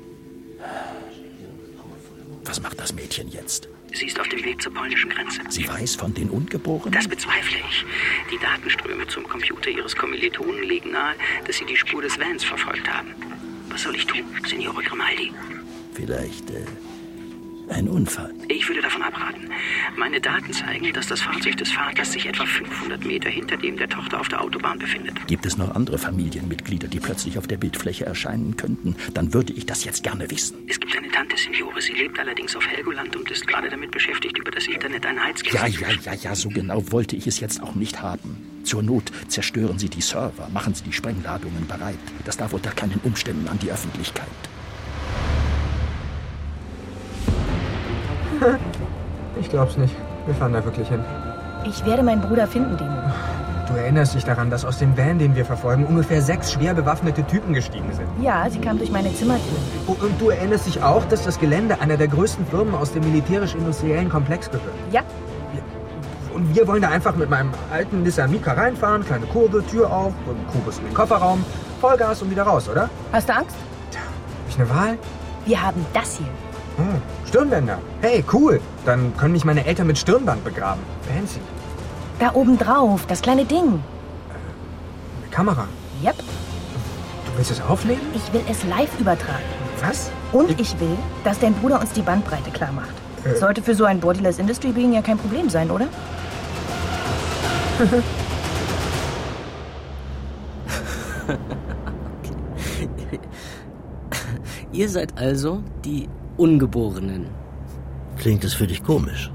Was macht das Mädchen jetzt? Sie ist auf dem Weg zur polnischen Grenze. Sie weiß von den Ungeborenen? Das bezweifle ich. Die Datenströme zum Computer ihres Kommilitonen legen nahe, dass sie die Spur des Vans verfolgt haben. Was soll ich tun, Signore Grimaldi? Vielleicht äh, ein Unfall. Ich würde davon abraten. Meine Daten zeigen, dass das Fahrzeug des Vaters sich etwa fünfhundert Meter hinter dem der Tochter auf der Autobahn befindet. Gibt es noch andere Familienmitglieder, die plötzlich auf der Bildfläche erscheinen könnten? Dann würde ich das jetzt gerne wissen. Es gibt eine Tante, Signore. Sie lebt allerdings auf Helgoland und ist gerade damit beschäftigt, über das Internet ein Heizgerät Ja, zu ja, ja, ja, so genau wollte ich es jetzt auch nicht haben. Zur Not zerstören Sie die Server, machen Sie die Sprengladungen bereit. Das darf unter keinen Umständen an die Öffentlichkeit. Ich glaub's nicht. Wir fahren da wirklich hin. Ich werde meinen Bruder finden, Dino. Du erinnerst dich daran, dass aus dem Van, den wir verfolgen, ungefähr sechs schwer bewaffnete Typen gestiegen sind. Ja, sie kamen durch meine Zimmertür. Und, und du erinnerst dich auch, dass das Gelände einer der größten Firmen aus dem militärisch-industriellen Komplex gehört? Ja. Und wir wollen da einfach mit meinem alten Nissan Micra reinfahren, kleine Kurve, Tür auf, Kubus in den Kofferraum, Vollgas und wieder raus, oder? Hast du Angst? Tja, hab ich eine Wahl? Wir haben das hier. Hm, Stirnbänder. Hey, cool. Dann können mich meine Eltern mit Stirnband begraben. Fancy. Da oben drauf, das kleine Ding. Äh, eine Kamera. Yep. Du willst es aufnehmen? Ich will es live übertragen. Was? Und ich, ich will, dass dein Bruder uns die Bandbreite klar macht. Äh. Sollte für so ein Bodyless Industry Being ja kein Problem sein, oder? Ihr seid also die Ungeborenen. Klingt es für dich komisch?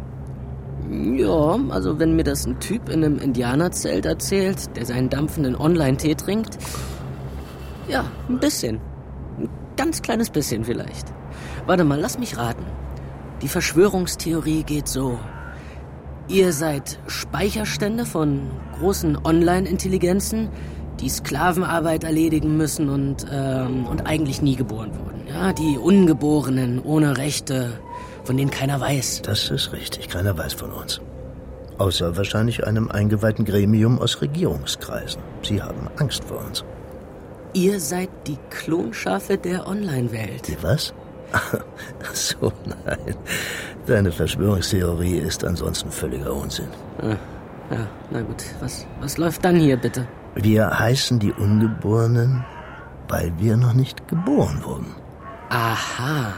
Ja, also wenn mir das ein Typ in einem Indianerzelt erzählt, der seinen dampfenden Online-Tee trinkt. Ja, ein bisschen. Ein ganz kleines bisschen vielleicht. Warte mal, lass mich raten. Die Verschwörungstheorie geht so. Ihr seid Speicherstände von großen Online-Intelligenzen, die Sklavenarbeit erledigen müssen und, ähm, und eigentlich nie geboren wurden. Ja, die Ungeborenen ohne Rechte, von denen keiner weiß. Das ist richtig, keiner weiß von uns. Außer wahrscheinlich einem eingeweihten Gremium aus Regierungskreisen. Sie haben Angst vor uns. Ihr seid die Klonschafe der Online-Welt. Die was? Ach so, nein. Deine Verschwörungstheorie ist ansonsten völliger Unsinn. Ah, ja, na gut. Was, was läuft dann hier, bitte? Wir heißen die Ungeborenen, weil wir noch nicht geboren wurden. Aha.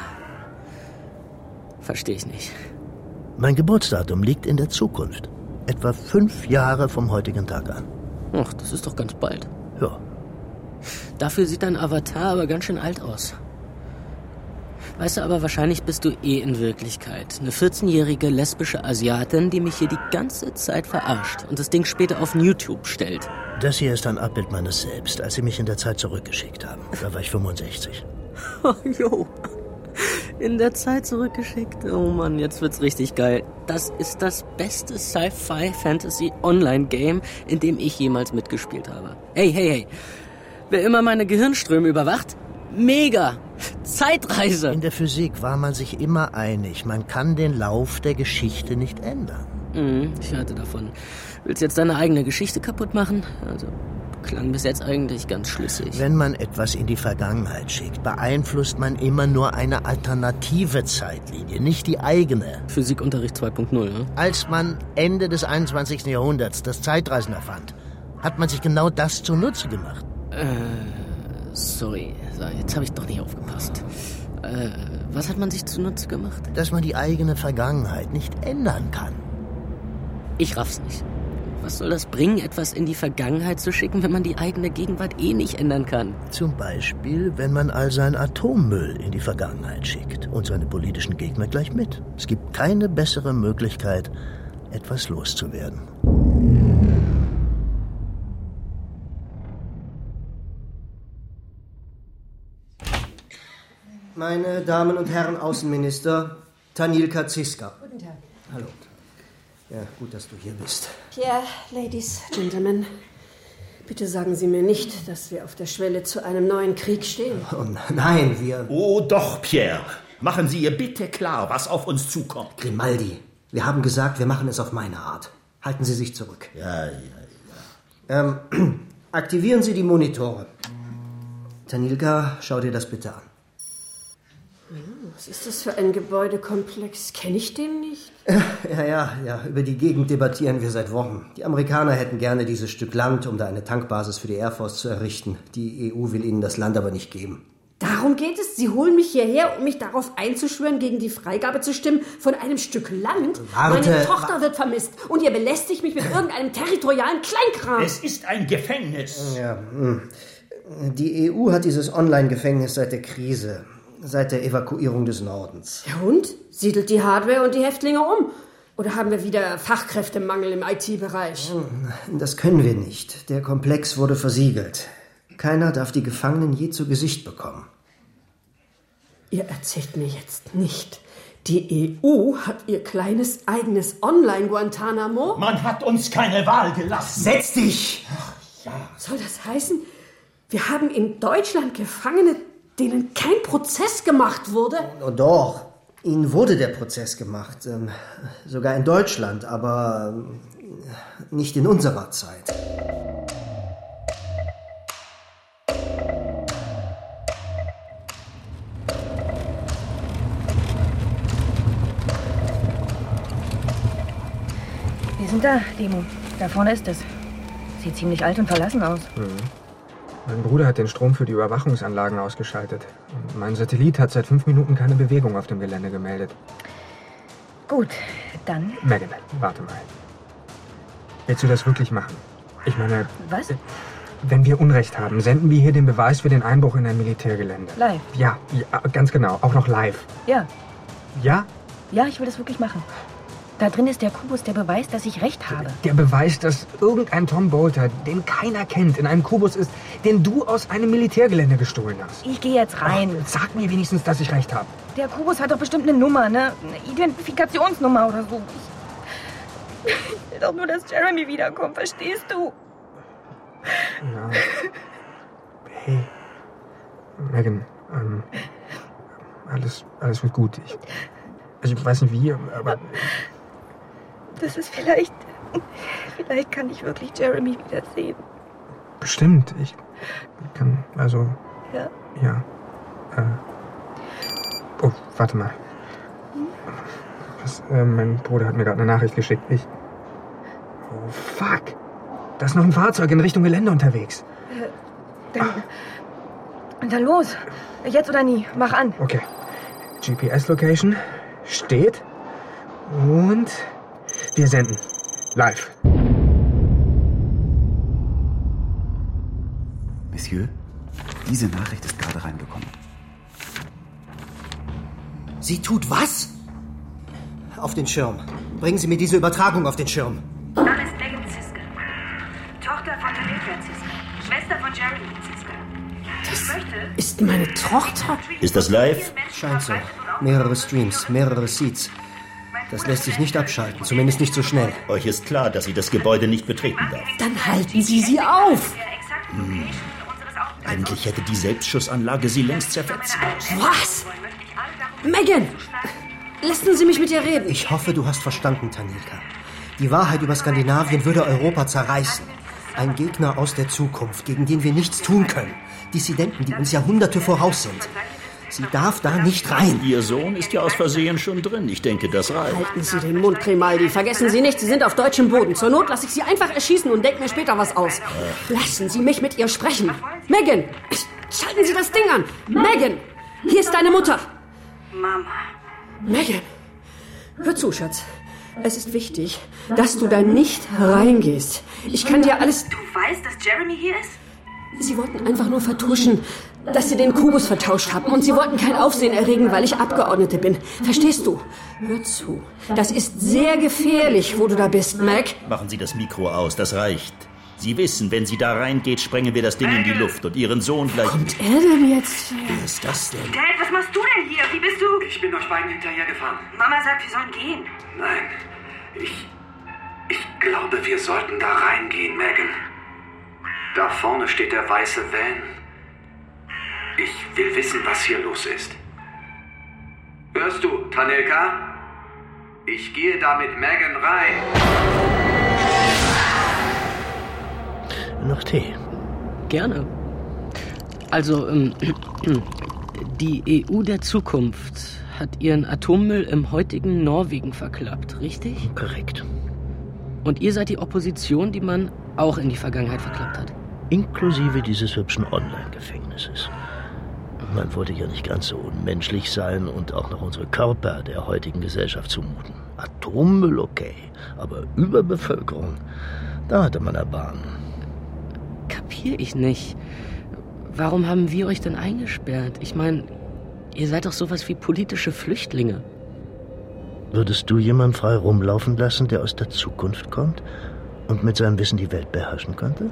Verstehe ich nicht. Mein Geburtsdatum liegt in der Zukunft. Etwa fünf Jahre vom heutigen Tag an. Ach, das ist doch ganz bald. Ja. Dafür sieht dein Avatar aber ganz schön alt aus. Weißt du, aber wahrscheinlich bist du eh in Wirklichkeit eine vierzehnjährige lesbische Asiatin, die mich hier die ganze Zeit verarscht und das Ding später auf YouTube stellt. Das hier ist ein Abbild meines Selbst, als sie mich in der Zeit zurückgeschickt haben. Da war ich fünfundsechzig. Oh, jo. In der Zeit zurückgeschickt? Oh Mann, jetzt wird's richtig geil. Das ist das beste Sci-Fi-Fantasy-Online-Game, in dem ich jemals mitgespielt habe. Hey, hey, hey. Wer immer meine Gehirnströme überwacht, mega! Zeitreise! In der Physik war man sich immer einig, man kann den Lauf der Geschichte nicht ändern. Mhm, ich hörte davon. Willst jetzt deine eigene Geschichte kaputt machen? Also, klang bis jetzt eigentlich ganz schlüssig. Wenn man etwas in die Vergangenheit schickt, beeinflusst man immer nur eine alternative Zeitlinie, nicht die eigene. Physikunterricht zwei Punkt null, ne? Als man Ende des einundzwanzigsten Jahrhunderts das Zeitreisen erfand, hat man sich genau das zunutze gemacht. Äh, sorry. So, jetzt habe ich doch nicht aufgepasst. Äh, was hat man sich zunutze gemacht? Dass man die eigene Vergangenheit nicht ändern kann. Ich raff's nicht. Was soll das bringen, etwas in die Vergangenheit zu schicken, wenn man die eigene Gegenwart eh nicht ändern kann? Zum Beispiel, wenn man all seinen Atommüll in die Vergangenheit schickt und seine politischen Gegner gleich mit. Es gibt keine bessere Möglichkeit, etwas loszuwerden. Meine Damen und Herren Außenminister, Tanilka Ziska. Guten Tag. Hallo. Ja, gut, dass du hier bist. Pierre, Ladies, Gentlemen, bitte sagen Sie mir nicht, dass wir auf der Schwelle zu einem neuen Krieg stehen. Oh, nein, wir... Oh doch, Pierre. Machen Sie ihr bitte klar, was auf uns zukommt. Grimaldi, wir haben gesagt, wir machen es auf meine Art. Halten Sie sich zurück. Ja, ja, ja. Ähm, aktivieren Sie die Monitore. Tanilka, schau dir das bitte an. Was ist das für ein Gebäudekomplex? Kenne ich den nicht? Ja, ja, ja. Über die Gegend debattieren wir seit Wochen. Die Amerikaner hätten gerne dieses Stück Land, um da eine Tankbasis für die Air Force zu errichten. Die E U will ihnen das Land aber nicht geben. Darum geht es? Sie holen mich hierher, um mich darauf einzuschwören, gegen die Freigabe zu stimmen von einem Stück Land? Warte. Meine Tochter wird vermisst und ihr belästigt mich mit irgendeinem territorialen Kleinkram. Es ist ein Gefängnis. Ja, die E U hat dieses Online-Gefängnis seit der Krise. Seit der Evakuierung des Nordens. Ja und? Siedelt die Hardware und die Häftlinge um? Oder haben wir wieder Fachkräftemangel im I T-Bereich? Das können wir nicht. Der Komplex wurde versiegelt. Keiner darf die Gefangenen je zu Gesicht bekommen. Ihr erzählt mir jetzt nicht. Die E U hat ihr kleines eigenes Online-Guantanamo? Man hat uns keine Wahl gelassen. Setz dich! Ach, ja. Soll das heißen, wir haben in Deutschland Gefangene, denen kein Prozess gemacht wurde? Oh, doch, ihnen wurde der Prozess gemacht. Ähm, sogar in Deutschland, aber ähm, nicht in unserer Zeit. Wir sind da, Demo. Da vorne ist es. Sieht ziemlich alt und verlassen aus. Mhm. Mein Bruder hat den Strom für die Überwachungsanlagen ausgeschaltet. Und mein Satellit hat seit fünf Minuten keine Bewegung auf dem Gelände gemeldet. Gut, dann... Megan, warte mal. Willst du das wirklich machen? Ich meine... Was? Wenn wir Unrecht haben, senden wir hier den Beweis für den Einbruch in ein Militärgelände. Live? Ja, ja, ganz genau. Auch noch live. Ja. Ja? Ja, ich will das wirklich machen. Da drin ist der Kubus, der Beweis, dass ich recht habe. Der Beweis, dass irgendein Tom Bolter, den keiner kennt, in einem Kubus ist, den du aus einem Militärgelände gestohlen hast. Ich gehe jetzt rein. Oh, sag mir wenigstens, dass ich recht habe. Der Kubus hat doch bestimmt eine Nummer, ne? Eine Identifikationsnummer oder so. Ich will doch nur, dass Jeremy wiederkommt, verstehst du? Ja. Hey, Megan, ähm, alles, alles wird gut. Ich, also ich weiß nicht wie, aber... Das ist vielleicht... Vielleicht kann ich wirklich Jeremy wiedersehen. Bestimmt. Ich kann, also... Ja. Ja. Äh, oh, warte mal. Was, äh, mein Bruder hat mir gerade eine Nachricht geschickt. Ich... Oh, fuck. Da ist noch ein Fahrzeug in Richtung Gelände unterwegs. Äh, dann... Dann los. Jetzt oder nie. Mach an. Okay. G P S-Location steht. Und... wir senden. Live. Monsieur, diese Nachricht ist gerade reingekommen. Sie tut was? Auf den Schirm. Bringen Sie mir diese Übertragung auf den Schirm. Name ist Megan Ziska. Tochter von Tanika Ziska. Schwester von Jeremy Ziska. Das möchte... ist meine Tochter? Ist das live? Scheint so. Mehrere Streams, mehrere Seeds. Das lässt sich nicht abschalten, zumindest nicht so schnell. Euch ist klar, dass sie das Gebäude nicht betreten darf. Dann halten Sie sie auf! Hm. Eigentlich hätte die Selbstschussanlage sie längst zerfetzt. Was? Megan! Lassen Sie mich mit ihr reden. Ich hoffe, du hast verstanden, Tanika. Die Wahrheit über Skandinavien würde Europa zerreißen. Ein Gegner aus der Zukunft, gegen den wir nichts tun können. Dissidenten, die uns Jahrhunderte voraus sind. Sie darf da nicht rein. Ihr Sohn ist ja aus Versehen schon drin. Ich denke, das reicht. Halten Sie den Mund, Grimaldi. Vergessen Sie nicht, Sie sind auf deutschem Boden. Zur Not lasse ich Sie einfach erschießen und denke mir später was aus. Lassen Sie mich mit ihr sprechen. Megan, schalten Sie das Ding an. Megan, hier ist deine Mutter. Mama. Megan, hör zu, Schatz. Es ist wichtig, dass du da nicht reingehst. Ich kann dir alles... Du weißt, dass Jeremy hier ist? Sie wollten einfach nur vertuschen, dass sie den Kubus vertauscht haben. Und sie wollten kein Aufsehen erregen, weil ich Abgeordnete bin. Verstehst du? Hör zu. Das ist sehr gefährlich, wo du da bist, Mac. Machen Sie das Mikro aus, das reicht. Sie wissen, wenn sie da reingeht, sprengen wir das Ding in die Luft und Ihren Sohn gleich... Kommt er denn jetzt? Wer ist das denn? Dad, was machst du denn hier? Wie bist du? Ich bin euch beiden hinterhergefahren. Mama sagt, wir sollen gehen. Nein, ich... Ich glaube, wir sollten da reingehen, Megan. Da vorne steht der weiße Van. Ich will wissen, was hier los ist. Hörst du, Tanelka? Ich gehe da mit Megan rein. Noch Tee? Gerne. Also, ähm, die E U der Zukunft hat ihren Atommüll im heutigen Norwegen verklappt, richtig? Korrekt. Und ihr seid die Opposition, die man auch in die Vergangenheit verklappt hat? Inklusive dieses hübschen Online-Gefängnisses. Man wollte ja nicht ganz so unmenschlich sein und auch noch unsere Körper der heutigen Gesellschaft zumuten. Atommüll okay, aber Überbevölkerung, da hatte man Erbarmen. Kapier ich nicht. Warum haben wir euch denn eingesperrt? Ich meine, ihr seid doch sowas wie politische Flüchtlinge. Würdest du jemanden frei rumlaufen lassen, der aus der Zukunft kommt und mit seinem Wissen die Welt beherrschen könnte?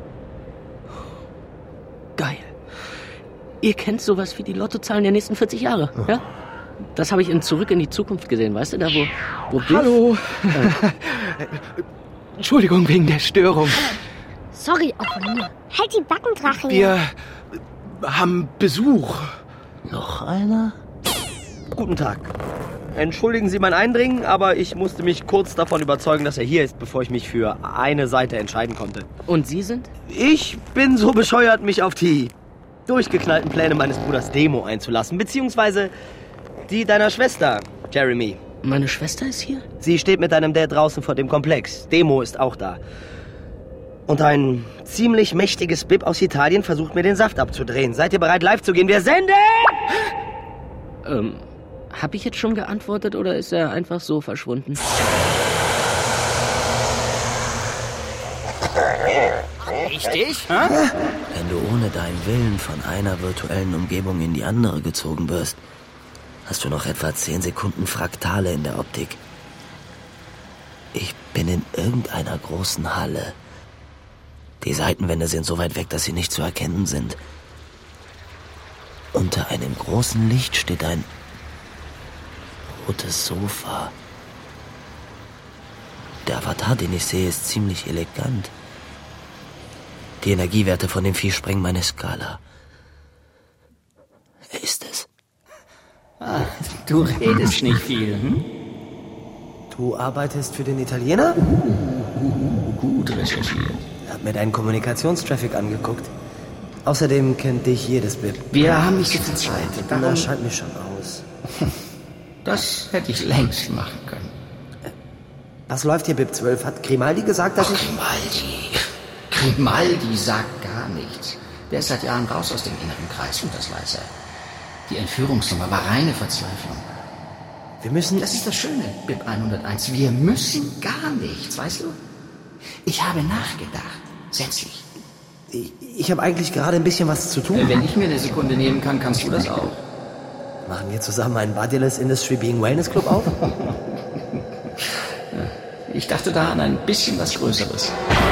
Geil. Ihr kennt sowas wie die Lottozahlen der nächsten vierzig Jahre, oh. Ja? Das habe ich in Zurück in die Zukunft gesehen, weißt du, da wo... wo Hallo. Äh. Entschuldigung wegen der Störung. Sorry, auch von mir. Halt die Backen, Drache. Wir haben Besuch. Noch einer? Guten Tag. Entschuldigen Sie mein Eindringen, aber ich musste mich kurz davon überzeugen, dass er hier ist, bevor ich mich für eine Seite entscheiden konnte. Und Sie sind? Ich bin so bescheuert, mich auf die durchgeknallten Pläne meines Bruders Demo einzulassen, beziehungsweise die deiner Schwester, Jeremy. Meine Schwester ist hier? Sie steht mit deinem Dad draußen vor dem Komplex. Demo ist auch da. Und ein ziemlich mächtiges Bib aus Italien versucht mir den Saft abzudrehen. Seid ihr bereit, live zu gehen? Wir senden! Ähm... Hab ich jetzt schon geantwortet oder ist er einfach so verschwunden? Richtig? Hä? Wenn du ohne deinen Willen von einer virtuellen Umgebung in die andere gezogen wirst, hast du noch etwa zehn Sekunden Fraktale in der Optik. Ich bin in irgendeiner großen Halle. Die Seitenwände sind so weit weg, dass sie nicht zu erkennen sind. Unter einem großen Licht steht ein rotes Sofa. Der Avatar, den ich sehe, ist ziemlich elegant. Die Energiewerte von dem Vieh sprengen meine Skala. Wer ist es? Ah, du redest nicht viel, hm? Du arbeitest für den Italiener? Uh, gut recherchiert. Er hat mir deinen Kommunikationstraffic angeguckt. Außerdem kennt dich jedes B I P. Wir haben nicht so viel Zeit. Darum... Das scheint mich schon aus. Das hätte ich längst machen können. Was läuft hier, B I P zwölf? Hat Grimaldi gesagt, dass Ach, ich... Grimaldi. Grimaldi sagt gar nichts. Der ist seit Jahren raus aus dem inneren Kreis und das weiß er. Die Entführungsnummer war reine Verzweiflung. Wir müssen... Das ist das Schöne, B I P hunderteins. Wir müssen gar nichts, weißt du? Ich habe nachgedacht. Setz dich. Ich, ich habe eigentlich gerade ein bisschen was zu tun. Wenn ich mir eine Sekunde nehmen kann, kannst du das auch. Machen wir zusammen einen Bodyless Industry Being Wellness Club auf? Ich dachte da an ein bisschen was Größeres.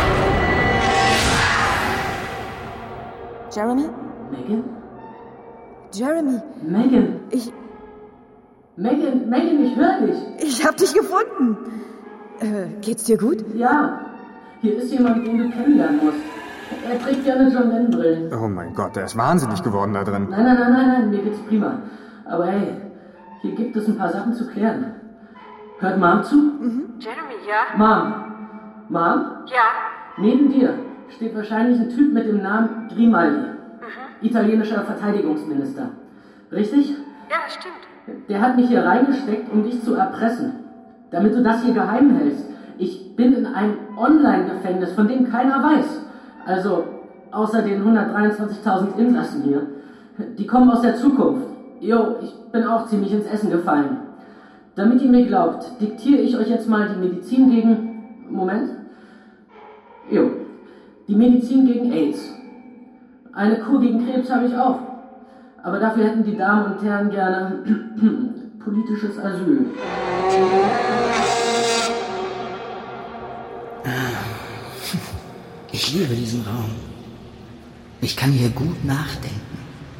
Jeremy? Megan? Jeremy? Megan? Ich... Megan, Megan, ich höre dich. Ich hab dich gefunden. Äh, geht's dir gut? Ja. Hier ist jemand, den du kennenlernen musst. Er trägt gerne John Lennon-Brillen. Oh mein Gott, der ist wahnsinnig geworden da drin. Nein, nein, nein, nein, nein, mir geht's prima. Aber hey, hier gibt es ein paar Sachen zu klären. Hört Mom zu? Mhm. Jeremy, ja? Mom. Mom? Ja? Neben dir steht wahrscheinlich ein Typ mit dem Namen Grimaldi. Mhm. Italienischer Verteidigungsminister. Richtig? Ja, das stimmt. Der hat mich hier reingesteckt, um dich zu erpressen. Damit du das hier geheim hältst. Ich bin in einem Online-Gefängnis, von dem keiner weiß. Also, außer den hundertdreiundzwanzigtausend Insassen hier. Die kommen aus der Zukunft. Jo, ich bin auch ziemlich ins Essen gefallen. Damit ihr mir glaubt, diktiere ich euch jetzt mal die Medizin gegen... Moment. Jo. Die Medizin gegen AIDS. Eine Kur gegen Krebs habe ich auch. Aber dafür hätten die Damen und Herren gerne politisches Asyl. Ich liebe diesen Raum. Ich kann hier gut nachdenken.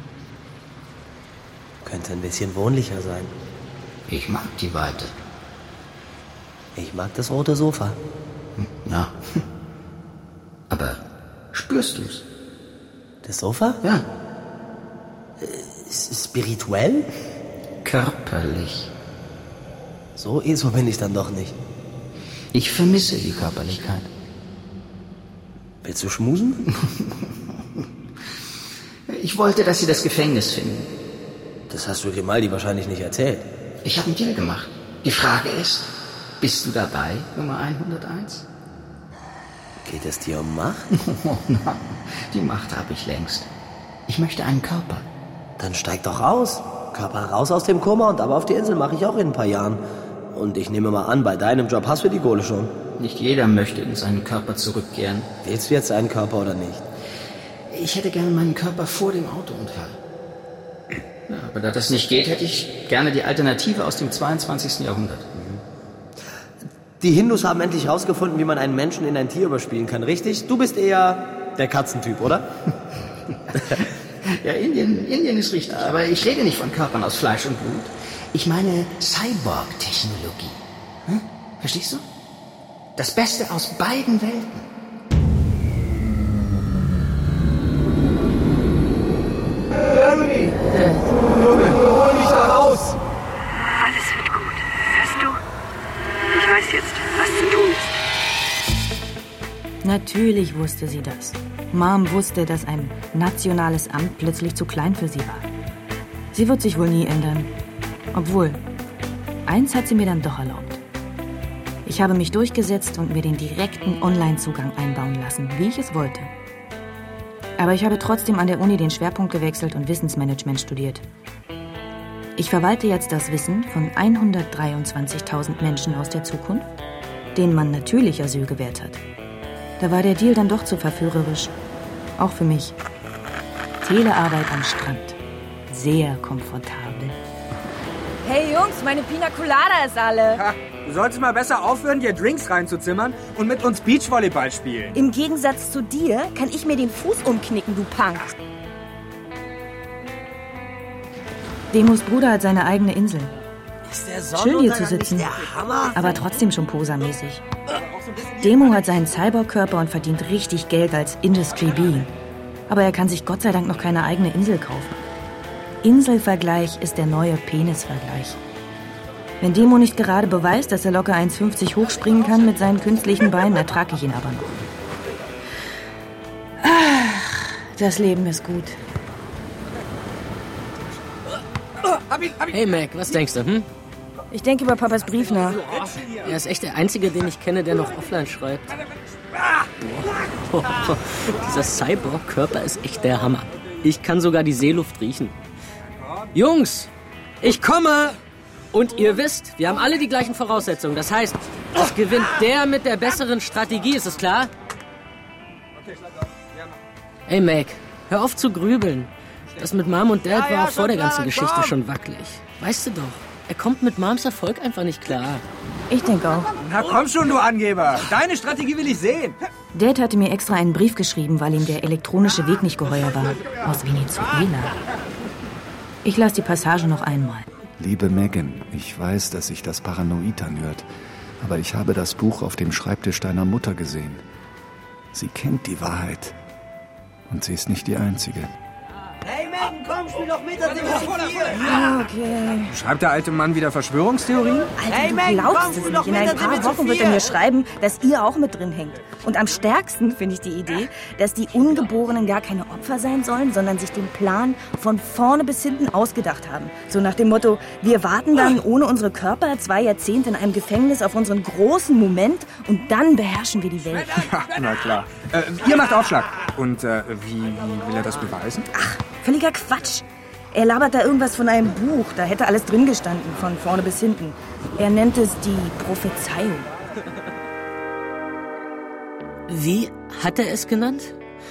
Könnte ein bisschen wohnlicher sein. Ich mag die Weite. Ich mag das rote Sofa. Ja. Aber spürst du's? Das Sofa? Ja. Ist es spirituell? Körperlich. So ESO bin ich dann doch nicht. Ich vermisse die Körperlichkeit. Willst du schmusen? Ich wollte, dass sie das Gefängnis finden. Das hast du Grimaldi wahrscheinlich nicht erzählt. Ich habe einen Deal gemacht. Die Frage ist, bist du dabei, Nummer hunderteins? Geht es dir um Macht? Oh nein, die Macht habe ich längst. Ich möchte einen Körper. Dann steig doch aus. Körper raus aus dem Koma und aber auf die Insel mache ich auch in ein paar Jahren. Und ich nehme mal an, bei deinem Job hast du die Kohle schon. Nicht jeder möchte in seinen Körper zurückkehren. Willst du jetzt einen Körper oder nicht? Ich hätte gerne meinen Körper vor dem Autounfall. Ja, aber da das nicht geht, hätte ich gerne die Alternative aus dem zweiundzwanzigsten Jahrhundert. Die Hindus haben endlich herausgefunden, wie man einen Menschen in ein Tier überspielen kann, richtig? Du bist eher der Katzentyp, oder? Ja, Indien, Indien ist richtig. Aber ich rede nicht von Körpern aus Fleisch und Blut. Ich meine Cyborg-Technologie. Hm? Verstehst du? Das Beste aus beiden Welten. Jeremy! Junge, hol mich da raus! Alles wird gut. Hörst du? Ich weiß jetzt, was zu tun ist. Natürlich wusste sie das. Mom wusste, dass ein nationales Amt plötzlich zu klein für sie war. Sie wird sich wohl nie ändern. Obwohl, eins hat sie mir dann doch erlaubt. Ich habe mich durchgesetzt und mir den direkten Online-Zugang einbauen lassen, wie ich es wollte. Aber ich habe trotzdem an der Uni den Schwerpunkt gewechselt und Wissensmanagement studiert. Ich verwalte jetzt das Wissen von hundertdreiundzwanzigtausend Menschen aus der Zukunft, denen man natürlich Asyl gewährt hat. Da war der Deal dann doch zu verführerisch. Auch für mich. Telearbeit am Strand. Sehr komfortabel. Hey Jungs, meine Pina Colada ist alle. Ha, du solltest mal besser aufhören, dir Drinks reinzuzimmern und mit uns Beachvolleyball spielen. Im Gegensatz zu dir kann ich mir den Fuß umknicken, du Punk. Demos Bruder hat seine eigene Insel. Ist der Schön hier zu Sonnenuntergang sitzen, nicht der Hammer? aber trotzdem schon posermäßig. Demo hat seinen Cyborg-Körper und verdient richtig Geld als Industry Being. Aber er kann sich Gott sei Dank noch keine eigene Insel kaufen. Inselvergleich ist der neue Penisvergleich. Wenn Demo nicht gerade beweist, dass er locker eins fünfzig hochspringen kann mit seinen künstlichen Beinen, ertrage ich ihn aber noch. Ach, das Leben ist gut. Hey Mac, was denkst du, hm? Ich denke über Papas Brief nach. Er ist echt der Einzige, den ich kenne, der noch offline schreibt. Oh, oh, dieser Cyborg-Körper ist echt der Hammer. Ich kann sogar die Seeluft riechen. Jungs, ich komme! Und ihr wisst, wir haben alle die gleichen Voraussetzungen. Das heißt, es gewinnt der mit der besseren Strategie, ist es klar? Hey Mac, hör auf zu grübeln. Das mit Mom und Dad war auch vor der ganzen Geschichte schon wackelig. Weißt du doch, er kommt mit Moms Erfolg einfach nicht klar. Ich denke auch. Na komm schon, du Angeber. Deine Strategie will ich sehen. Dad hatte mir extra einen Brief geschrieben, weil ihm der elektronische Weg nicht geheuer war. Aus Venezuela. Ich las die Passage noch einmal. Liebe Megan, ich weiß, dass sich das paranoid anhört, aber ich habe das Buch auf dem Schreibtisch deiner Mutter gesehen. Sie kennt die Wahrheit. Und sie ist nicht die Einzige. Hey Megan, komm, spiel doch mit, das ist Ja, okay. Schreibt der alte Mann wieder Verschwörungstheorien? Alter, hey, du glaubst es nicht. In ein paar Wochen wird er mir schreiben, dass ihr auch mit drin hängt. Und am stärksten finde ich die Idee, dass die Ungeborenen gar keine Opfer sein sollen, sondern sich den Plan von vorne bis hinten ausgedacht haben. So nach dem Motto, wir warten dann ohne unsere Körper zwei Jahrzehnte in einem Gefängnis auf unseren großen Moment und dann beherrschen wir die Welt. Ja, na klar. Äh, ihr macht Aufschlag. Und äh, wie, wie will er das beweisen? Ach, völliger Quatsch. Er labert da irgendwas von einem Buch. Da hätte alles drin gestanden, von vorne bis hinten. Er nennt es die Prophezeiung. Wie hat er es genannt?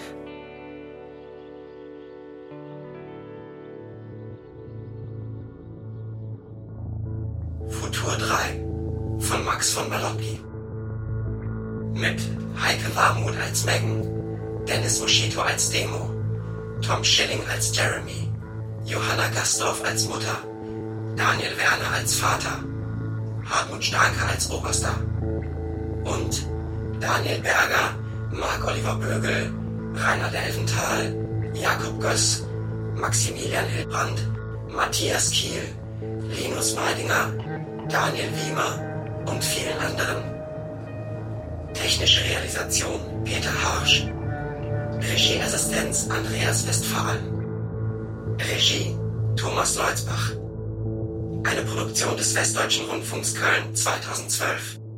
Futur drei von Max von Malotki. Mit Heike Warmuth als Megan, Dennis Moschito als Demo, Tom Schilling als Jeremy, Johanna Gastorf als Mutter, Daniel Werner als Vater, Hartmut Starke als Oberster und Daniel Berger, Marc-Oliver Bögel, Rainer Delventhal, Jakob Göss, Maximilian Hilbrand, Matthias Kiel, Linus Meidinger, Daniel Wiemer und vielen anderen. Technische Realisation Peter Harsch. Regieassistenz Andreas Westphal. Regie Thomas Leutzbach. Eine Produktion des Westdeutschen Rundfunks Köln zweitausendzwölf.